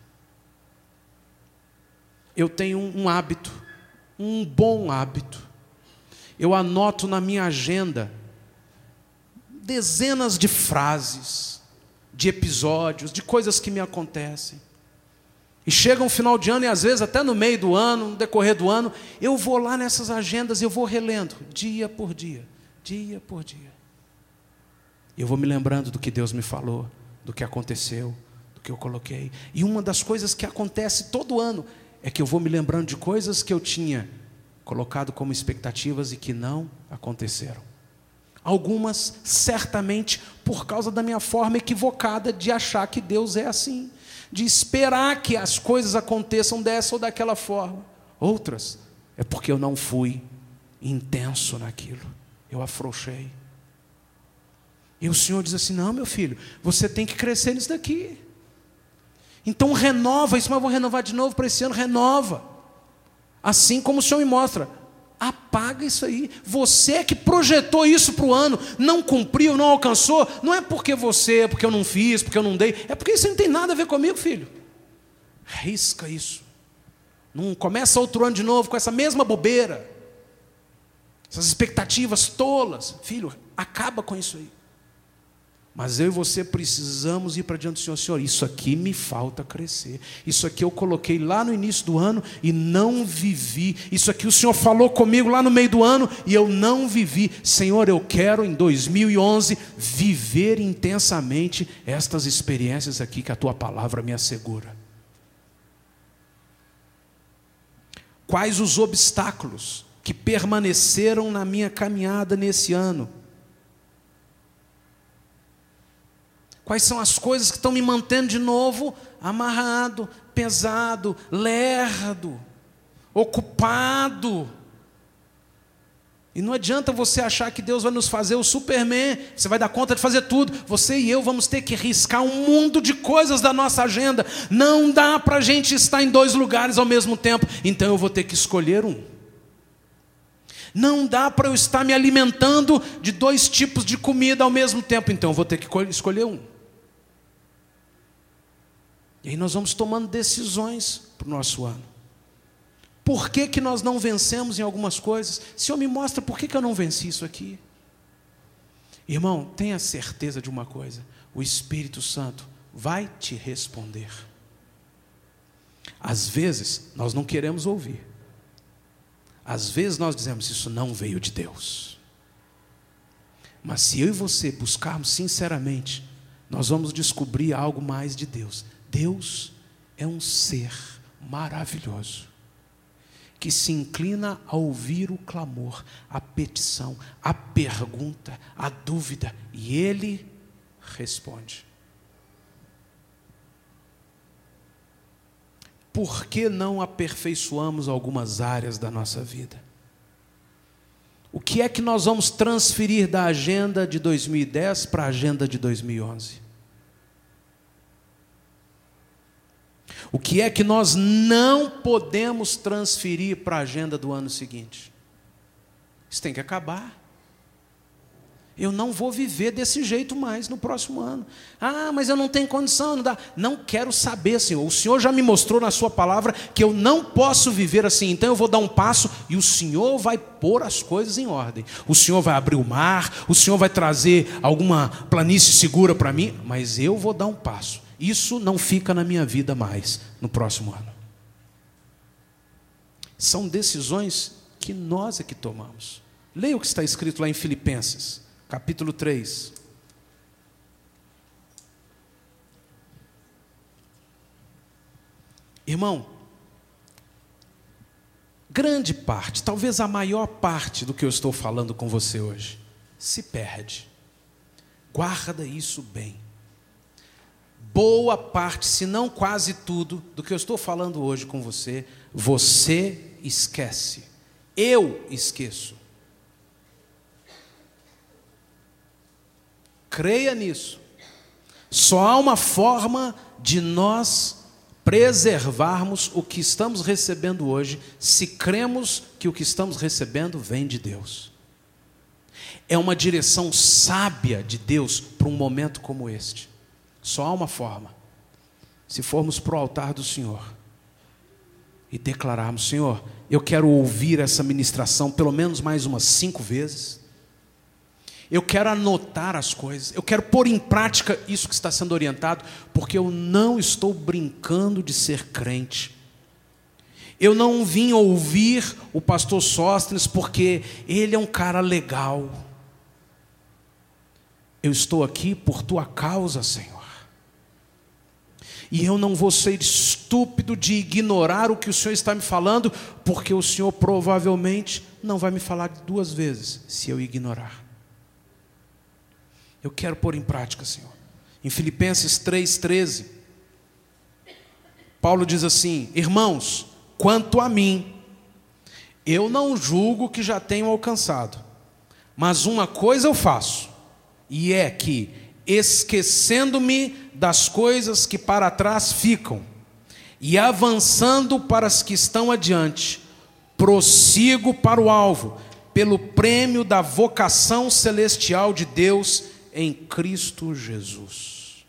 Eu tenho um hábito, um bom hábito. Eu anoto na minha agenda dezenas de frases, de episódios, de coisas que me acontecem. E chega um final de ano, e às vezes até no meio do ano, no decorrer do ano, eu vou lá nessas agendas e eu vou relendo, dia por dia, dia por dia. E eu vou me lembrando do que Deus me falou, do que aconteceu, do que eu coloquei. E uma das coisas que acontece todo ano é que eu vou me lembrando de coisas que eu tinha colocado como expectativas e que não aconteceram. Algumas, certamente, por causa da minha forma equivocada de achar que Deus é assim, de esperar que as coisas aconteçam dessa ou daquela forma. Outras, é porque eu não fui intenso naquilo, eu afrouxei. E o Senhor diz assim, não, meu filho, você tem que crescer nisso daqui. Então renova isso, mas eu vou renovar de novo para esse ano, renova. Assim como o Senhor me mostra, apaga isso aí. Você é que projetou isso para o ano, não cumpriu, não alcançou, não é porque eu não fiz, porque eu não dei, é porque isso não tem nada a ver comigo, filho. Risca isso. Não começa outro ano de novo com essa mesma bobeira, essas expectativas tolas. Filho, acaba com isso aí. Mas eu e você precisamos ir para diante do Senhor. Senhor, isso aqui me falta crescer. Isso aqui eu coloquei lá no início do ano e não vivi. Isso aqui o Senhor falou comigo lá no meio do ano e eu não vivi. Senhor, eu quero em 2011 viver intensamente estas experiências aqui que a Tua palavra me assegura. Quais os obstáculos que permaneceram na minha caminhada nesse ano? Quais são as coisas que estão me mantendo de novo amarrado, pesado, lerdo, ocupado? E não adianta você achar que Deus vai nos fazer o Superman, você vai dar conta de fazer tudo. Você e eu vamos ter que riscar um mundo de coisas da nossa agenda. Não dá para a gente estar em 2 lugares ao mesmo tempo. Então eu vou ter que escolher um. Não dá para eu estar me alimentando de 2 tipos de comida ao mesmo tempo. Então eu vou ter que escolher um. E aí nós vamos tomando decisões para o nosso ano. Por que nós não vencemos em algumas coisas? Senhor, me mostra por que eu não venci isso aqui. Irmão, tenha certeza de uma coisa. O Espírito Santo vai te responder. Às vezes, nós não queremos ouvir. Às vezes nós dizemos, isso não veio de Deus. Mas se eu e você buscarmos sinceramente, nós vamos descobrir algo mais de Deus. Deus é um ser maravilhoso, que se inclina a ouvir o clamor, a petição, a pergunta, a dúvida, e Ele responde. Por que não aperfeiçoamos algumas áreas da nossa vida? O que é que nós vamos transferir da agenda de 2010 para a agenda de 2011? O que é que nós não podemos transferir para a agenda do ano seguinte? Isso tem que acabar. Eu não vou viver desse jeito mais no próximo ano. Ah, mas eu não tenho condição, não dá. Não quero saber, Senhor. O Senhor já me mostrou na sua palavra que eu não posso viver assim. Então eu vou dar um passo e o Senhor vai pôr as coisas em ordem. O Senhor vai abrir o mar, o Senhor vai trazer alguma planície segura para mim, mas eu vou dar um passo. Isso não fica na minha vida mais no próximo ano. São decisões que nós é que tomamos. Leia o que está escrito lá em Filipenses. Capítulo 3. Irmão, grande parte, talvez a maior parte do que eu estou falando com você hoje, se perde. Guarda isso bem. Boa parte, se não quase tudo, do que eu estou falando hoje com você, você esquece. Eu esqueço. Creia nisso. Só há uma forma de nós preservarmos o que estamos recebendo hoje, se cremos que o que estamos recebendo vem de Deus. É uma direção sábia de Deus para um momento como este. Só há uma forma. Se formos para o altar do Senhor e declararmos: Senhor, eu quero ouvir essa ministração pelo menos mais umas 5 vezes. Eu quero anotar as coisas, eu quero pôr em prática isso que está sendo orientado, porque eu não estou brincando de ser crente. Eu não vim ouvir o pastor Sóstenes porque ele é um cara legal. Eu estou aqui por tua causa, Senhor. E eu não vou ser estúpido de ignorar o que o Senhor está me falando, porque o Senhor provavelmente não vai me falar 2 vezes se eu ignorar. Eu quero pôr em prática, Senhor. Em Filipenses 3,13, Paulo diz assim: irmãos, quanto a mim, eu não julgo que já tenho alcançado, mas uma coisa eu faço, e é que, esquecendo-me das coisas que para trás ficam, e avançando para as que estão adiante, prossigo para o alvo, pelo prêmio da vocação celestial de Deus em Cristo Jesus.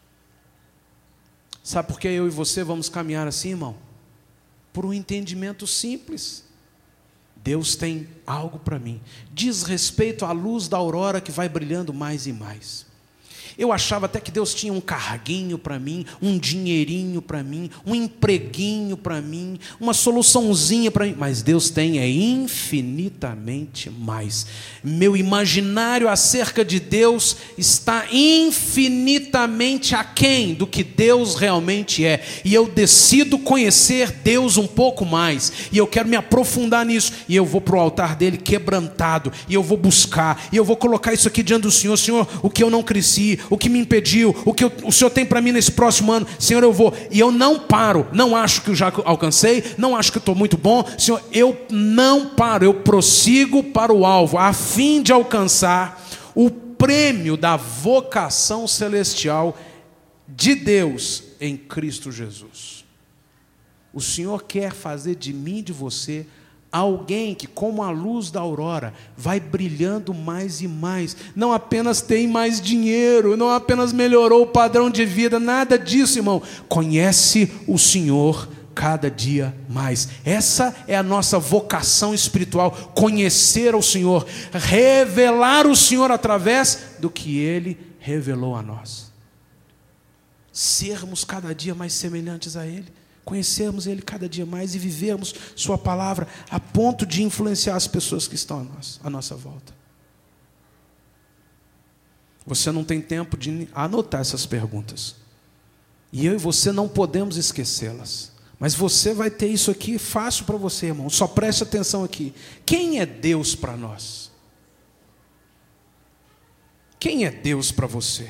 Sabe por que eu e você vamos caminhar assim, irmão? Por um entendimento simples. Deus tem algo para mim. Diz respeito à luz da aurora que vai brilhando mais e mais. Eu achava até que Deus tinha um carguinho para mim, um dinheirinho para mim, um empreguinho para mim, uma soluçãozinha para mim. Mas Deus tem infinitamente mais. Meu imaginário acerca de Deus está infinitamente aquém do que Deus realmente é. E eu decido conhecer Deus um pouco mais. E eu quero me aprofundar nisso. E eu vou para o altar dele quebrantado. E eu vou buscar. E eu vou colocar isso aqui diante do Senhor. Senhor, o que eu não cresci, o que me impediu, o que o Senhor tem para mim nesse próximo ano, Senhor, eu vou, e eu não paro, não acho que eu já alcancei, não acho que eu estou muito bom, Senhor, eu não paro, eu prossigo para o alvo, a fim de alcançar o prêmio da vocação celestial de Deus em Cristo Jesus. O Senhor quer fazer de mim e de você alguém que, como a luz da aurora, vai brilhando mais e mais. Não apenas tem mais dinheiro, não apenas melhorou o padrão de vida, nada disso, irmão. Conhece o Senhor cada dia mais. Essa é a nossa vocação espiritual, conhecer o Senhor, revelar o Senhor através do que Ele revelou a nós. Sermos cada dia mais semelhantes a Ele. Conhecermos Ele cada dia mais e vivermos Sua palavra a ponto de influenciar as pessoas que estão à nossa volta. Você não tem tempo de anotar essas perguntas. E eu e você não podemos esquecê-las. Mas você vai ter isso aqui fácil para você, irmão. Só preste atenção aqui. Quem é Deus para nós? Quem é Deus para você?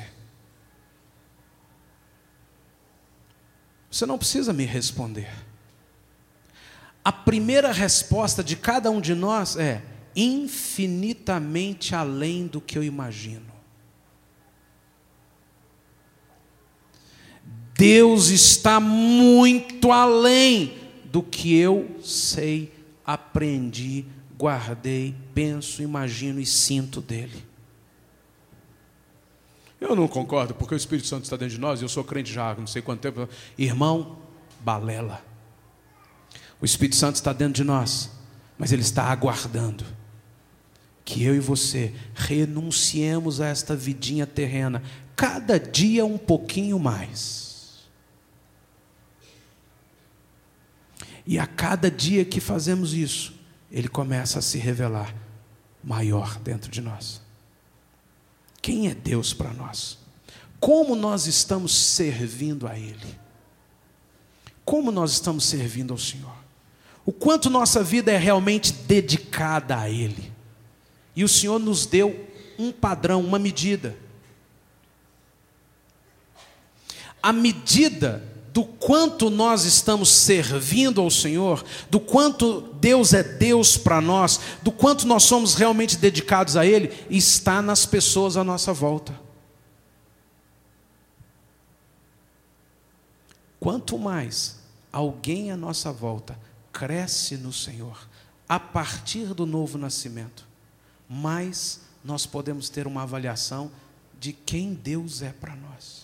Você não precisa me responder. A primeira resposta de cada um de nós é: infinitamente além do que eu imagino. Deus está muito além do que eu sei, aprendi, guardei, penso, imagino e sinto dele. Eu não concordo, porque o Espírito Santo está dentro de nós, e eu sou crente já há não sei quanto tempo. Irmão, balela. O Espírito Santo está dentro de nós, mas ele está aguardando que eu e você renunciemos a esta vidinha terrena, cada dia um pouquinho mais. E a cada dia que fazemos isso, ele começa a se revelar maior dentro de nós. Quem é Deus para nós? Como nós estamos servindo a Ele? Como nós estamos servindo ao Senhor? O quanto nossa vida é realmente dedicada a Ele? E o Senhor nos deu um padrão, uma medida. A medida do quanto nós estamos servindo ao Senhor, do quanto Deus é Deus para nós, do quanto nós somos realmente dedicados a Ele, está nas pessoas à nossa volta. Quanto mais alguém à nossa volta cresce no Senhor, a partir do novo nascimento, mais nós podemos ter uma avaliação de quem Deus é para nós.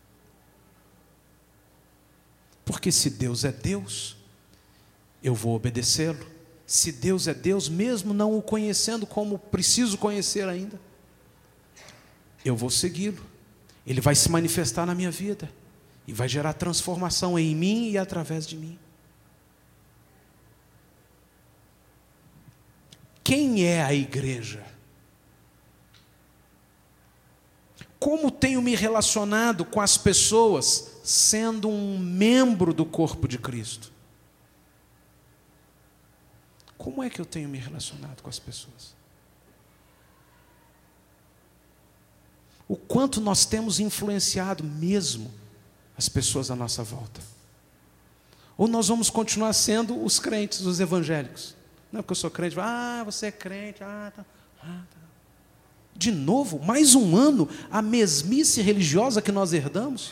Porque se Deus é Deus, eu vou obedecê-lo. Se Deus é Deus, mesmo não o conhecendo como preciso conhecer ainda, eu vou segui-lo. Ele vai se manifestar na minha vida e vai gerar transformação em mim e através de mim. Quem é a igreja? Como tenho me relacionado com as pessoas sendo um membro do corpo de Cristo? Como é que eu tenho me relacionado com as pessoas? O quanto nós temos influenciado mesmo as pessoas à nossa volta? Ou nós vamos continuar sendo os crentes, os evangélicos? Não é porque eu sou crente, você é crente, tá. De novo, mais um ano, a mesmice religiosa que nós herdamos?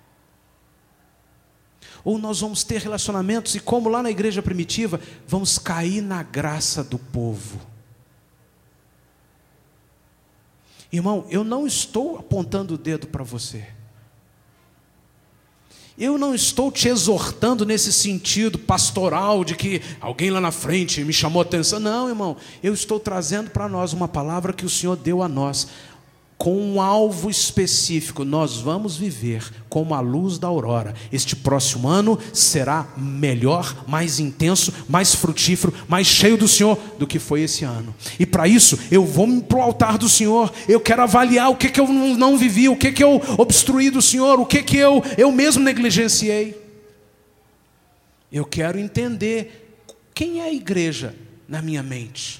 Ou nós vamos ter relacionamentos e, como lá na igreja primitiva, vamos cair na graça do povo? Irmão, eu não estou apontando o dedo para você. Eu não estou te exortando nesse sentido pastoral de que alguém lá na frente me chamou a atenção. Não, irmão, eu estou trazendo para nós uma palavra que o Senhor deu a nós, com um alvo específico. Nós vamos viver como a luz da aurora. Este próximo ano será melhor, mais intenso, mais frutífero, mais cheio do Senhor do que foi esse ano. E para isso, eu vou para o altar do Senhor. Eu quero avaliar o que eu não vivi, o que eu obstruí do Senhor, o que eu mesmo negligenciei. Eu quero entender quem é a igreja na minha mente.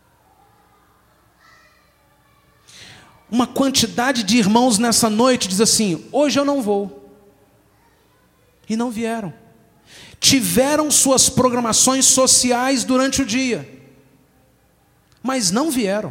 Uma quantidade de irmãos nessa noite diz assim: hoje eu não vou. E não vieram. Tiveram suas programações sociais durante o dia, mas não vieram.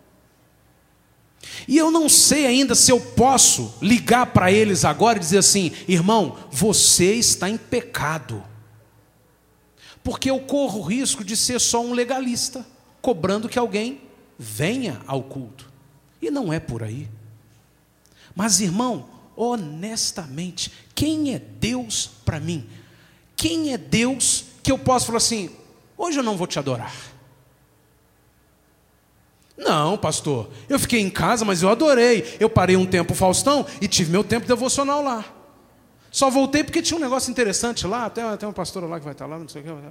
E eu não sei ainda se eu posso ligar para eles agora e dizer assim: irmão, você está em pecado. Porque eu corro o risco de ser só um legalista, cobrando que alguém venha ao culto. E não é por aí. Mas, irmão, honestamente, quem é Deus para mim? Quem é Deus que eu posso falar assim: hoje eu não vou te adorar? Não, pastor, eu fiquei em casa, mas eu adorei. Eu parei um tempo Faustão e tive meu tempo devocional lá. Só voltei porque tinha um negócio interessante lá. Tem uma pastora lá que vai estar lá, não sei o que.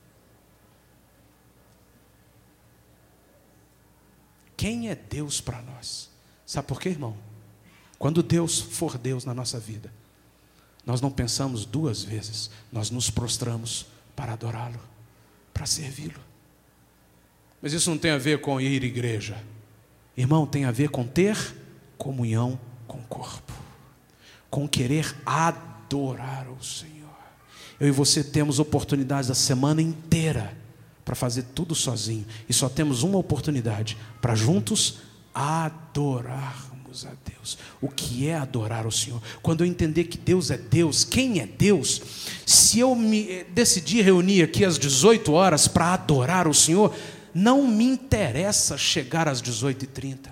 Quem é Deus para nós? Sabe por quê, irmão? Quando Deus for Deus na nossa vida, nós não pensamos duas vezes. Nós nos prostramos para adorá-lo, para servi-lo. Mas isso não tem a ver com ir à igreja. Irmão, tem a ver com ter comunhão com o corpo, com querer adorar o Senhor. Eu e você temos oportunidades a semana inteira para fazer tudo sozinho, e só temos uma oportunidade para juntos adorarmos adorarmos a Deus. O que é adorar o Senhor? Quando eu entender que Deus é Deus, quem é Deus? Se eu me decidir reunir aqui às 18 horas para adorar o Senhor, não me interessa chegar às 18h30.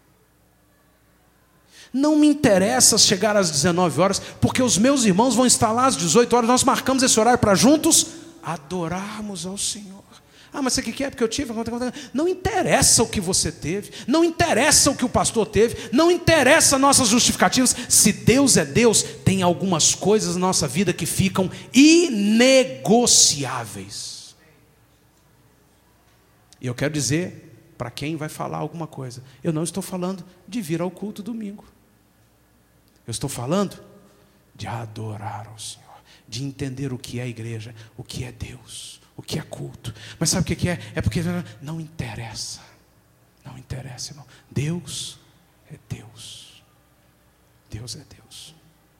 Não me interessa chegar às 19 horas, porque os meus irmãos vão estar lá às 18 horas, nós marcamos esse horário para juntos adorarmos ao Senhor. Ah, mas você que quer? Porque eu tive. Não interessa o que você teve, não interessa o que o pastor teve, não interessa nossas justificativas. Se Deus é Deus, tem algumas coisas na nossa vida que ficam inegociáveis. E eu quero dizer, para quem vai falar alguma coisa, eu não estou falando de vir ao culto domingo. Eu estou falando de adorar ao Senhor, de entender o que é igreja, o que é Deus, o que é culto. Mas sabe o que é? É porque não interessa. Não interessa, irmão. Deus é Deus. Deus é Deus.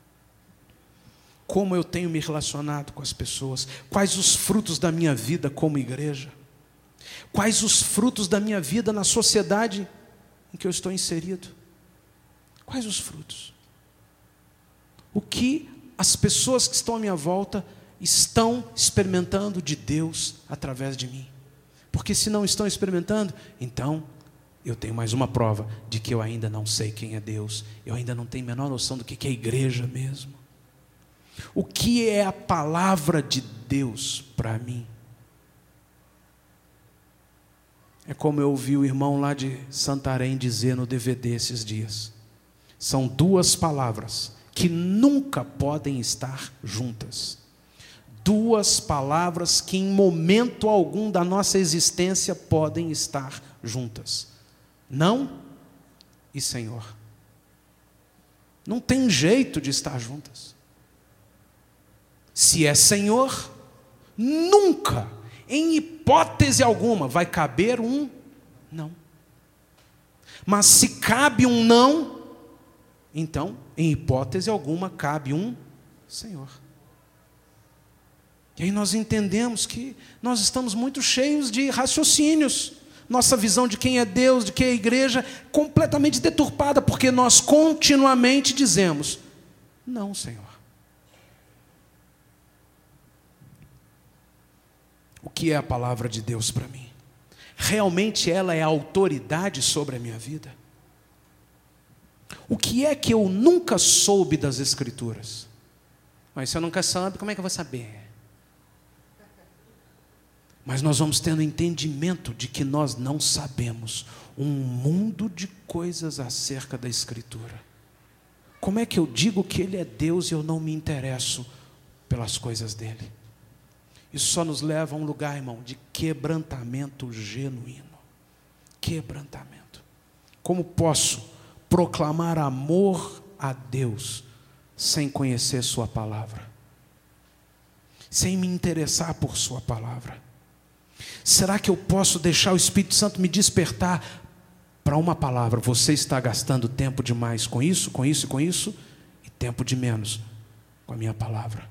Como eu tenho me relacionado com as pessoas? Quais os frutos da minha vida como igreja? Quais os frutos da minha vida na sociedade em que eu estou inserido? Quais os frutos? O que as pessoas que estão à minha volta estão experimentando de Deus através de mim? Porque se não estão experimentando, então eu tenho mais uma prova de que eu ainda não sei quem é Deus. Eu ainda não tenho a menor noção do que é igreja mesmo. O que é a palavra de Deus para mim? É como eu ouvi o irmão lá de Santarém dizer no DVD esses dias. São duas palavras que nunca podem estar juntas. Duas palavras que em momento algum da nossa existência podem estar juntas. Não e Senhor. Não tem jeito de estar juntas. Se é Senhor, nunca, em hipótese alguma, vai caber um não. Mas se cabe um não, então, em hipótese alguma, cabe um Senhor. E aí nós entendemos que nós estamos muito cheios de raciocínios. Nossa visão de quem é Deus, de quem é a igreja, completamente deturpada, porque nós continuamente dizemos, não, Senhor. O que é a palavra de Deus para mim? Realmente ela é a autoridade sobre a minha vida? O que é que eu nunca soube das Escrituras? Mas se eu nunca soube, como é que eu vou saber? Mas nós vamos tendo entendimento de que nós não sabemos um mundo de coisas acerca da Escritura. Como é que eu digo que Ele é Deus e eu não me interesso pelas coisas dEle? Isso só nos leva a um lugar, irmão, de quebrantamento genuíno. Quebrantamento. Como posso proclamar amor a Deus sem conhecer Sua palavra? Sem me interessar por Sua palavra? Será que eu posso deixar o Espírito Santo me despertar para uma palavra? Você está gastando tempo demais com isso, com isso e com isso, e tempo de menos com a minha palavra.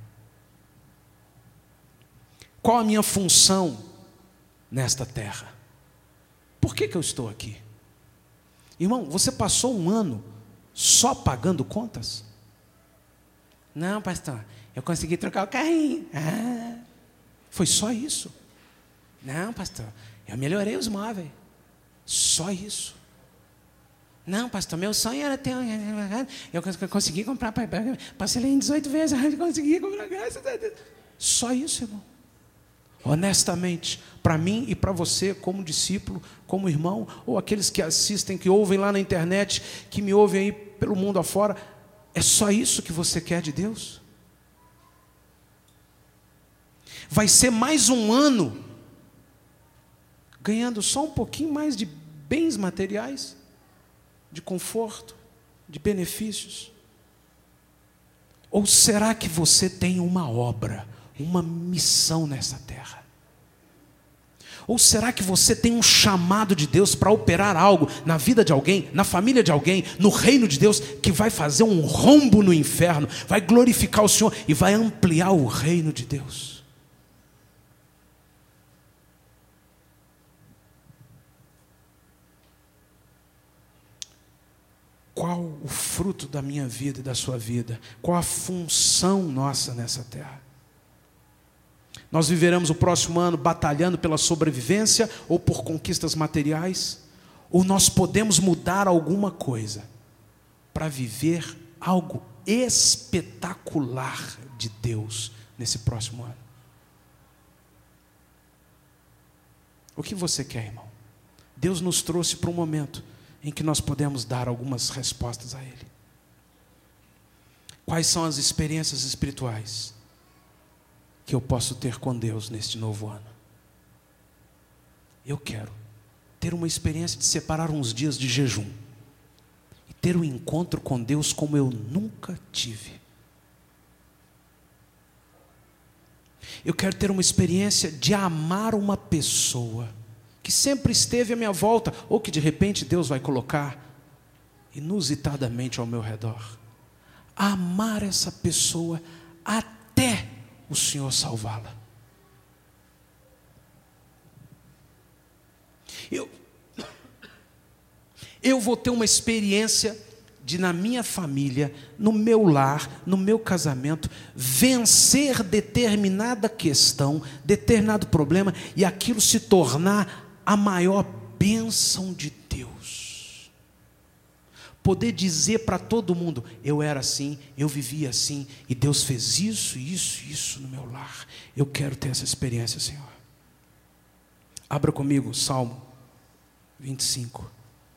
Qual a minha função nesta terra? Por que eu estou aqui? Irmão, você passou um ano só pagando contas? Não, pastor, eu consegui trocar o carrinho. Foi só isso? Não, pastor, eu melhorei os móveis. Só isso? Não, pastor, meu sonho era ter... Eu consegui comprar... Passei em 18 vezes, eu consegui comprar... Só isso, irmão. Honestamente, para mim e para você, como discípulo, como irmão, ou aqueles que assistem, que ouvem lá na internet, que me ouvem aí pelo mundo afora, é só isso que você quer de Deus? Vai ser mais um ano ganhando só um pouquinho mais de bens materiais, de conforto, de benefícios? Ou será que você tem uma obra, uma missão nessa terra? Ou será que você tem um chamado de Deus para operar algo na vida de alguém, na família de alguém, no reino de Deus, que vai fazer um rombo no inferno, vai glorificar o Senhor e vai ampliar o reino de Deus? Qual o fruto da minha vida e da sua vida? Qual a função nossa nessa terra? Nós viveremos o próximo ano batalhando pela sobrevivência ou por conquistas materiais? Ou nós podemos mudar alguma coisa para viver algo espetacular de Deus nesse próximo ano? O que você quer, irmão? Deus nos trouxe para um momento em que nós podemos dar algumas respostas a Ele. Quais são as experiências espirituais que eu posso ter com Deus neste novo ano? Eu quero ter uma experiência de separar uns dias de jejum e ter um encontro com Deus como eu nunca tive. Eu quero ter uma experiência de amar uma pessoa que sempre esteve à minha volta, ou que de repente Deus vai colocar inusitadamente ao meu redor. Amar essa pessoa até o Senhor salvá-la. Eu vou ter uma experiência de, na minha família, no meu lar, no meu casamento, vencer determinada questão, determinado problema, e aquilo se tornar a maior bênção de Deus. Poder dizer para todo mundo: eu era assim, eu vivia assim, e Deus fez isso, isso, isso no meu lar. Eu quero ter essa experiência, Senhor. Abra comigo Salmo 25.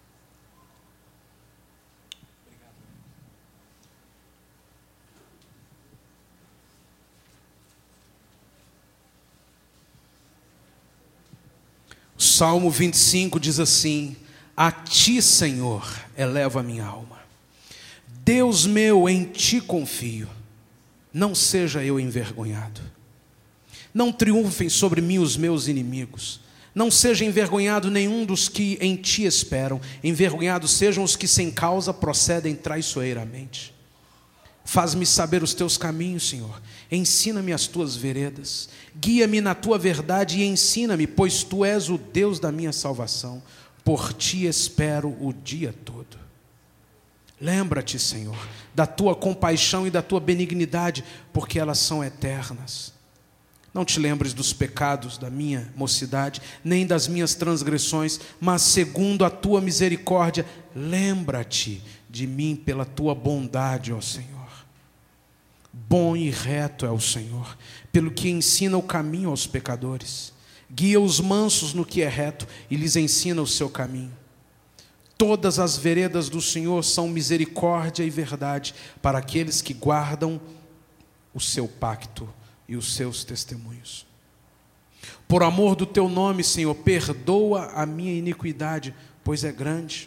Salmo 25 diz assim: a ti, Senhor, elevo a minha alma. Deus meu, em ti confio. Não seja eu envergonhado. Não triunfem sobre mim os meus inimigos. Não seja envergonhado nenhum dos que em ti esperam. Envergonhados sejam os que sem causa procedem traiçoeiramente. Faz-me saber os teus caminhos, Senhor. Ensina-me as tuas veredas. Guia-me na tua verdade e ensina-me, pois tu és o Deus da minha salvação. Por ti espero o dia todo. Lembra-te, Senhor, da tua compaixão e da tua benignidade, porque elas são eternas. Não te lembres dos pecados da minha mocidade, nem das minhas transgressões, mas segundo a tua misericórdia, lembra-te de mim pela tua bondade, ó Senhor. Bom e reto é o Senhor, pelo que ensina o caminho aos pecadores. Guia os mansos no que é reto e lhes ensina o seu caminho. Todas as veredas do Senhor são misericórdia e verdade para aqueles que guardam o seu pacto e os seus testemunhos. Por amor do teu nome, Senhor, perdoa a minha iniquidade, pois é grande.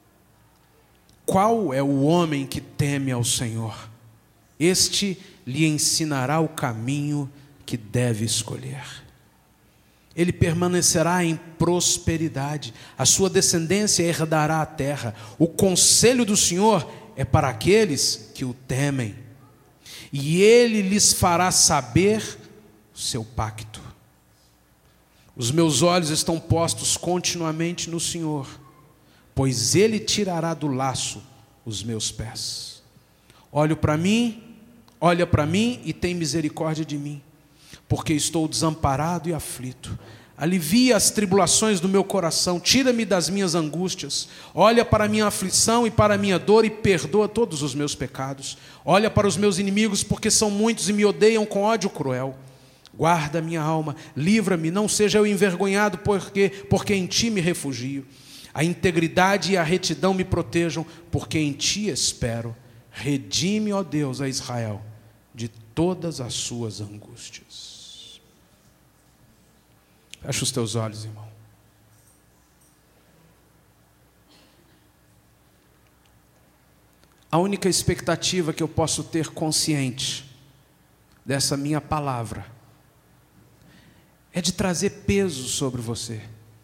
Qual é o homem que teme ao Senhor? Este lhe ensinará o caminho que deve escolher. Ele permanecerá em prosperidade, a sua descendência herdará a terra. O conselho do Senhor é para aqueles que o temem, e ele lhes fará saber o seu pacto. Os meus olhos estão postos continuamente no Senhor, pois ele tirará do laço os meus pés. Olha para mim e tem misericórdia de mim, porque estou desamparado e aflito. Alivia as tribulações do meu coração, tira-me das minhas angústias. Olha para a minha aflição e para a minha dor e perdoa todos os meus pecados. Olha para os meus inimigos, porque são muitos e me odeiam com ódio cruel. Guarda a minha alma, livra-me, não seja eu envergonhado, porque em ti me refugio. A integridade e a retidão me protejam, porque em ti espero. Redime, ó Deus, a Israel de todas as suas angústias. Fecha os teus olhos, irmão. A única expectativa que eu posso ter consciente dessa minha palavra é de trazer peso sobre você.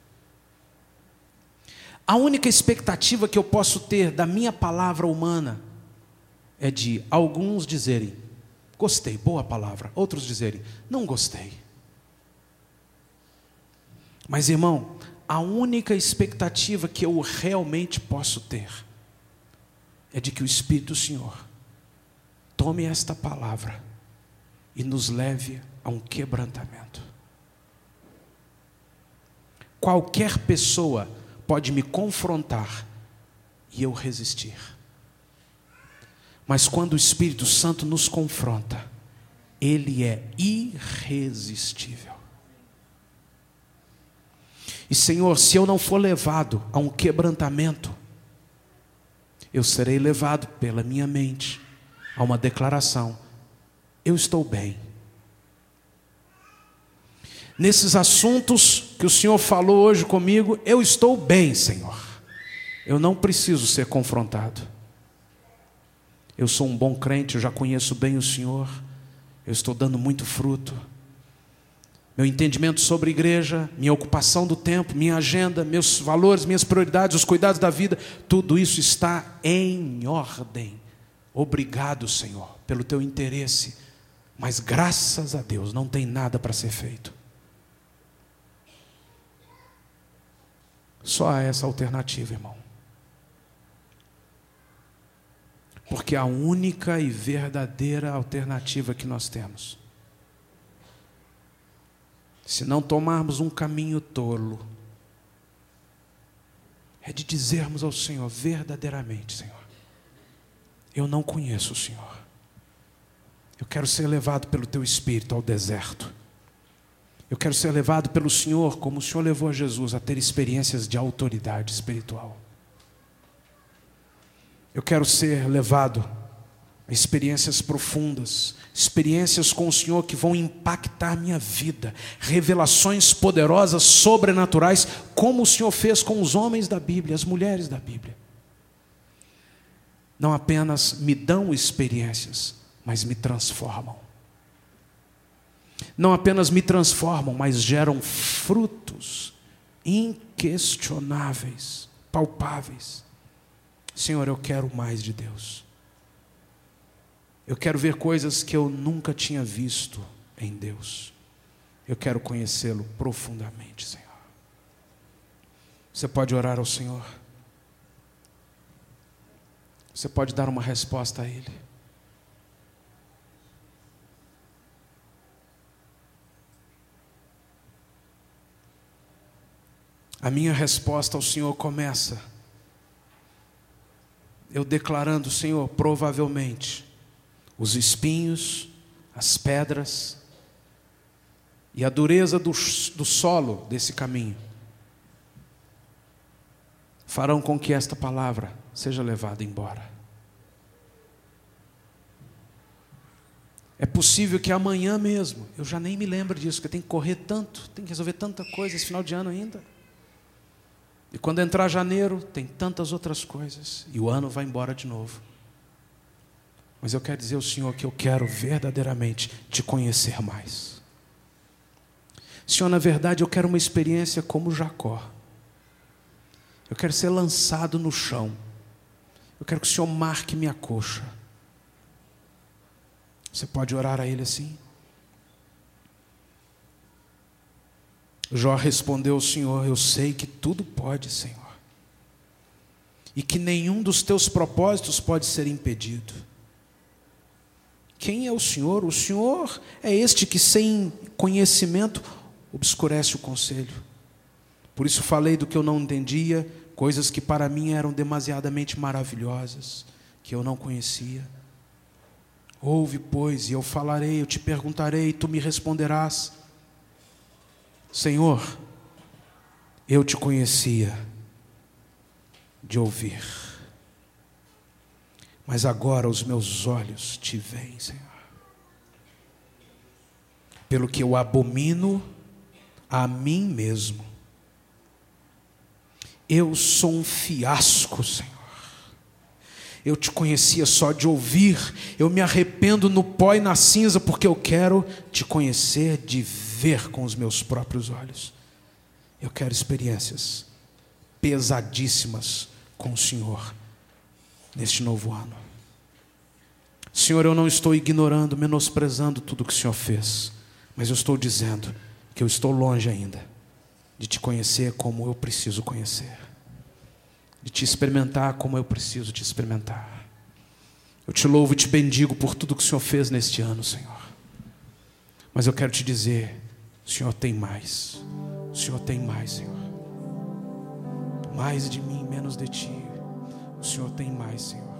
A única expectativa que eu posso ter da minha palavra humana é de alguns dizerem: gostei, boa palavra. Outros dizerem: não gostei. Mas, irmão, a única expectativa que eu realmente posso ter é de que o Espírito do Senhor tome esta palavra e nos leve a um quebrantamento. Qualquer pessoa pode me confrontar e eu resistir. Mas quando o Espírito Santo nos confronta, ele é irresistível. E Senhor, se eu não for levado a um quebrantamento, eu serei levado pela minha mente a uma declaração: eu estou bem. Nesses assuntos que o Senhor falou hoje comigo, eu estou bem, Senhor. Eu não preciso ser confrontado. Eu sou um bom crente, eu já conheço bem o Senhor. Eu estou dando muito fruto. Meu entendimento sobre a igreja, minha ocupação do tempo, minha agenda, meus valores, minhas prioridades, os cuidados da vida, tudo isso está em ordem. Obrigado, Senhor, pelo teu interesse. Mas graças a Deus não tem nada para ser feito. Só há essa alternativa, irmão. Porque a única e verdadeira alternativa que nós temos, se não tomarmos um caminho tolo, é de dizermos ao Senhor verdadeiramente: Senhor, eu não conheço o Senhor. Eu quero ser levado pelo teu Espírito ao deserto. Eu quero ser levado pelo Senhor, como o Senhor levou a Jesus, a ter experiências de autoridade espiritual. Eu quero ser levado a experiências profundas, experiências com o Senhor que vão impactar minha vida, revelações poderosas, sobrenaturais, como o Senhor fez com os homens da Bíblia, as mulheres da Bíblia. Não apenas me dão experiências, mas me transformam. Não apenas me transformam, mas geram frutos inquestionáveis, palpáveis. Senhor, eu quero mais de Deus. Eu quero ver coisas que eu nunca tinha visto em Deus. Eu quero conhecê-lo profundamente, Senhor. Você pode orar ao Senhor. Você pode dar uma resposta a Ele. A minha resposta ao Senhor começa eu declarando: Senhor, provavelmente os espinhos, as pedras e a dureza do solo desse caminho farão com que esta palavra seja levada embora. É possível que amanhã mesmo eu já nem me lembre disso, porque eu tenho que correr tanto, tenho que resolver tanta coisa esse final de ano ainda. E quando entrar janeiro, tem tantas outras coisas, e o ano vai embora de novo. Mas eu quero dizer ao Senhor que eu quero verdadeiramente te conhecer mais. Senhor, na verdade eu quero uma experiência como Jacó. Eu quero ser lançado no chão. Eu quero que o Senhor marque minha coxa. Você pode orar a Ele assim? Jó respondeu ao Senhor: eu sei que tudo pode, Senhor, e que nenhum dos teus propósitos pode ser impedido. Quem é o Senhor? O Senhor é este que sem conhecimento obscurece o conselho. Por isso falei do que eu não entendia, coisas que para mim eram demasiadamente maravilhosas, que eu não conhecia. Ouve, pois, e eu falarei, eu te perguntarei, e tu me responderás. Senhor, eu te conhecia de ouvir, mas agora os meus olhos te veem, Senhor. Pelo que eu abomino a mim mesmo. Eu sou um fiasco, Senhor. Eu te conhecia só de ouvir. Eu me arrependo no pó e na cinza, porque eu quero te conhecer de ver com os meus próprios olhos. Eu quero experiências pesadíssimas com o Senhor neste novo ano. Senhor, eu não estou ignorando, menosprezando tudo que o Senhor fez, mas eu estou dizendo que eu estou longe ainda de te conhecer como eu preciso conhecer, de te experimentar como eu preciso te experimentar. Eu te louvo e te bendigo por tudo que o Senhor fez neste ano, Senhor. Mas eu quero te dizer, o Senhor tem mais. O Senhor tem mais, Senhor. Mais de mim, menos de ti. O Senhor tem mais, Senhor.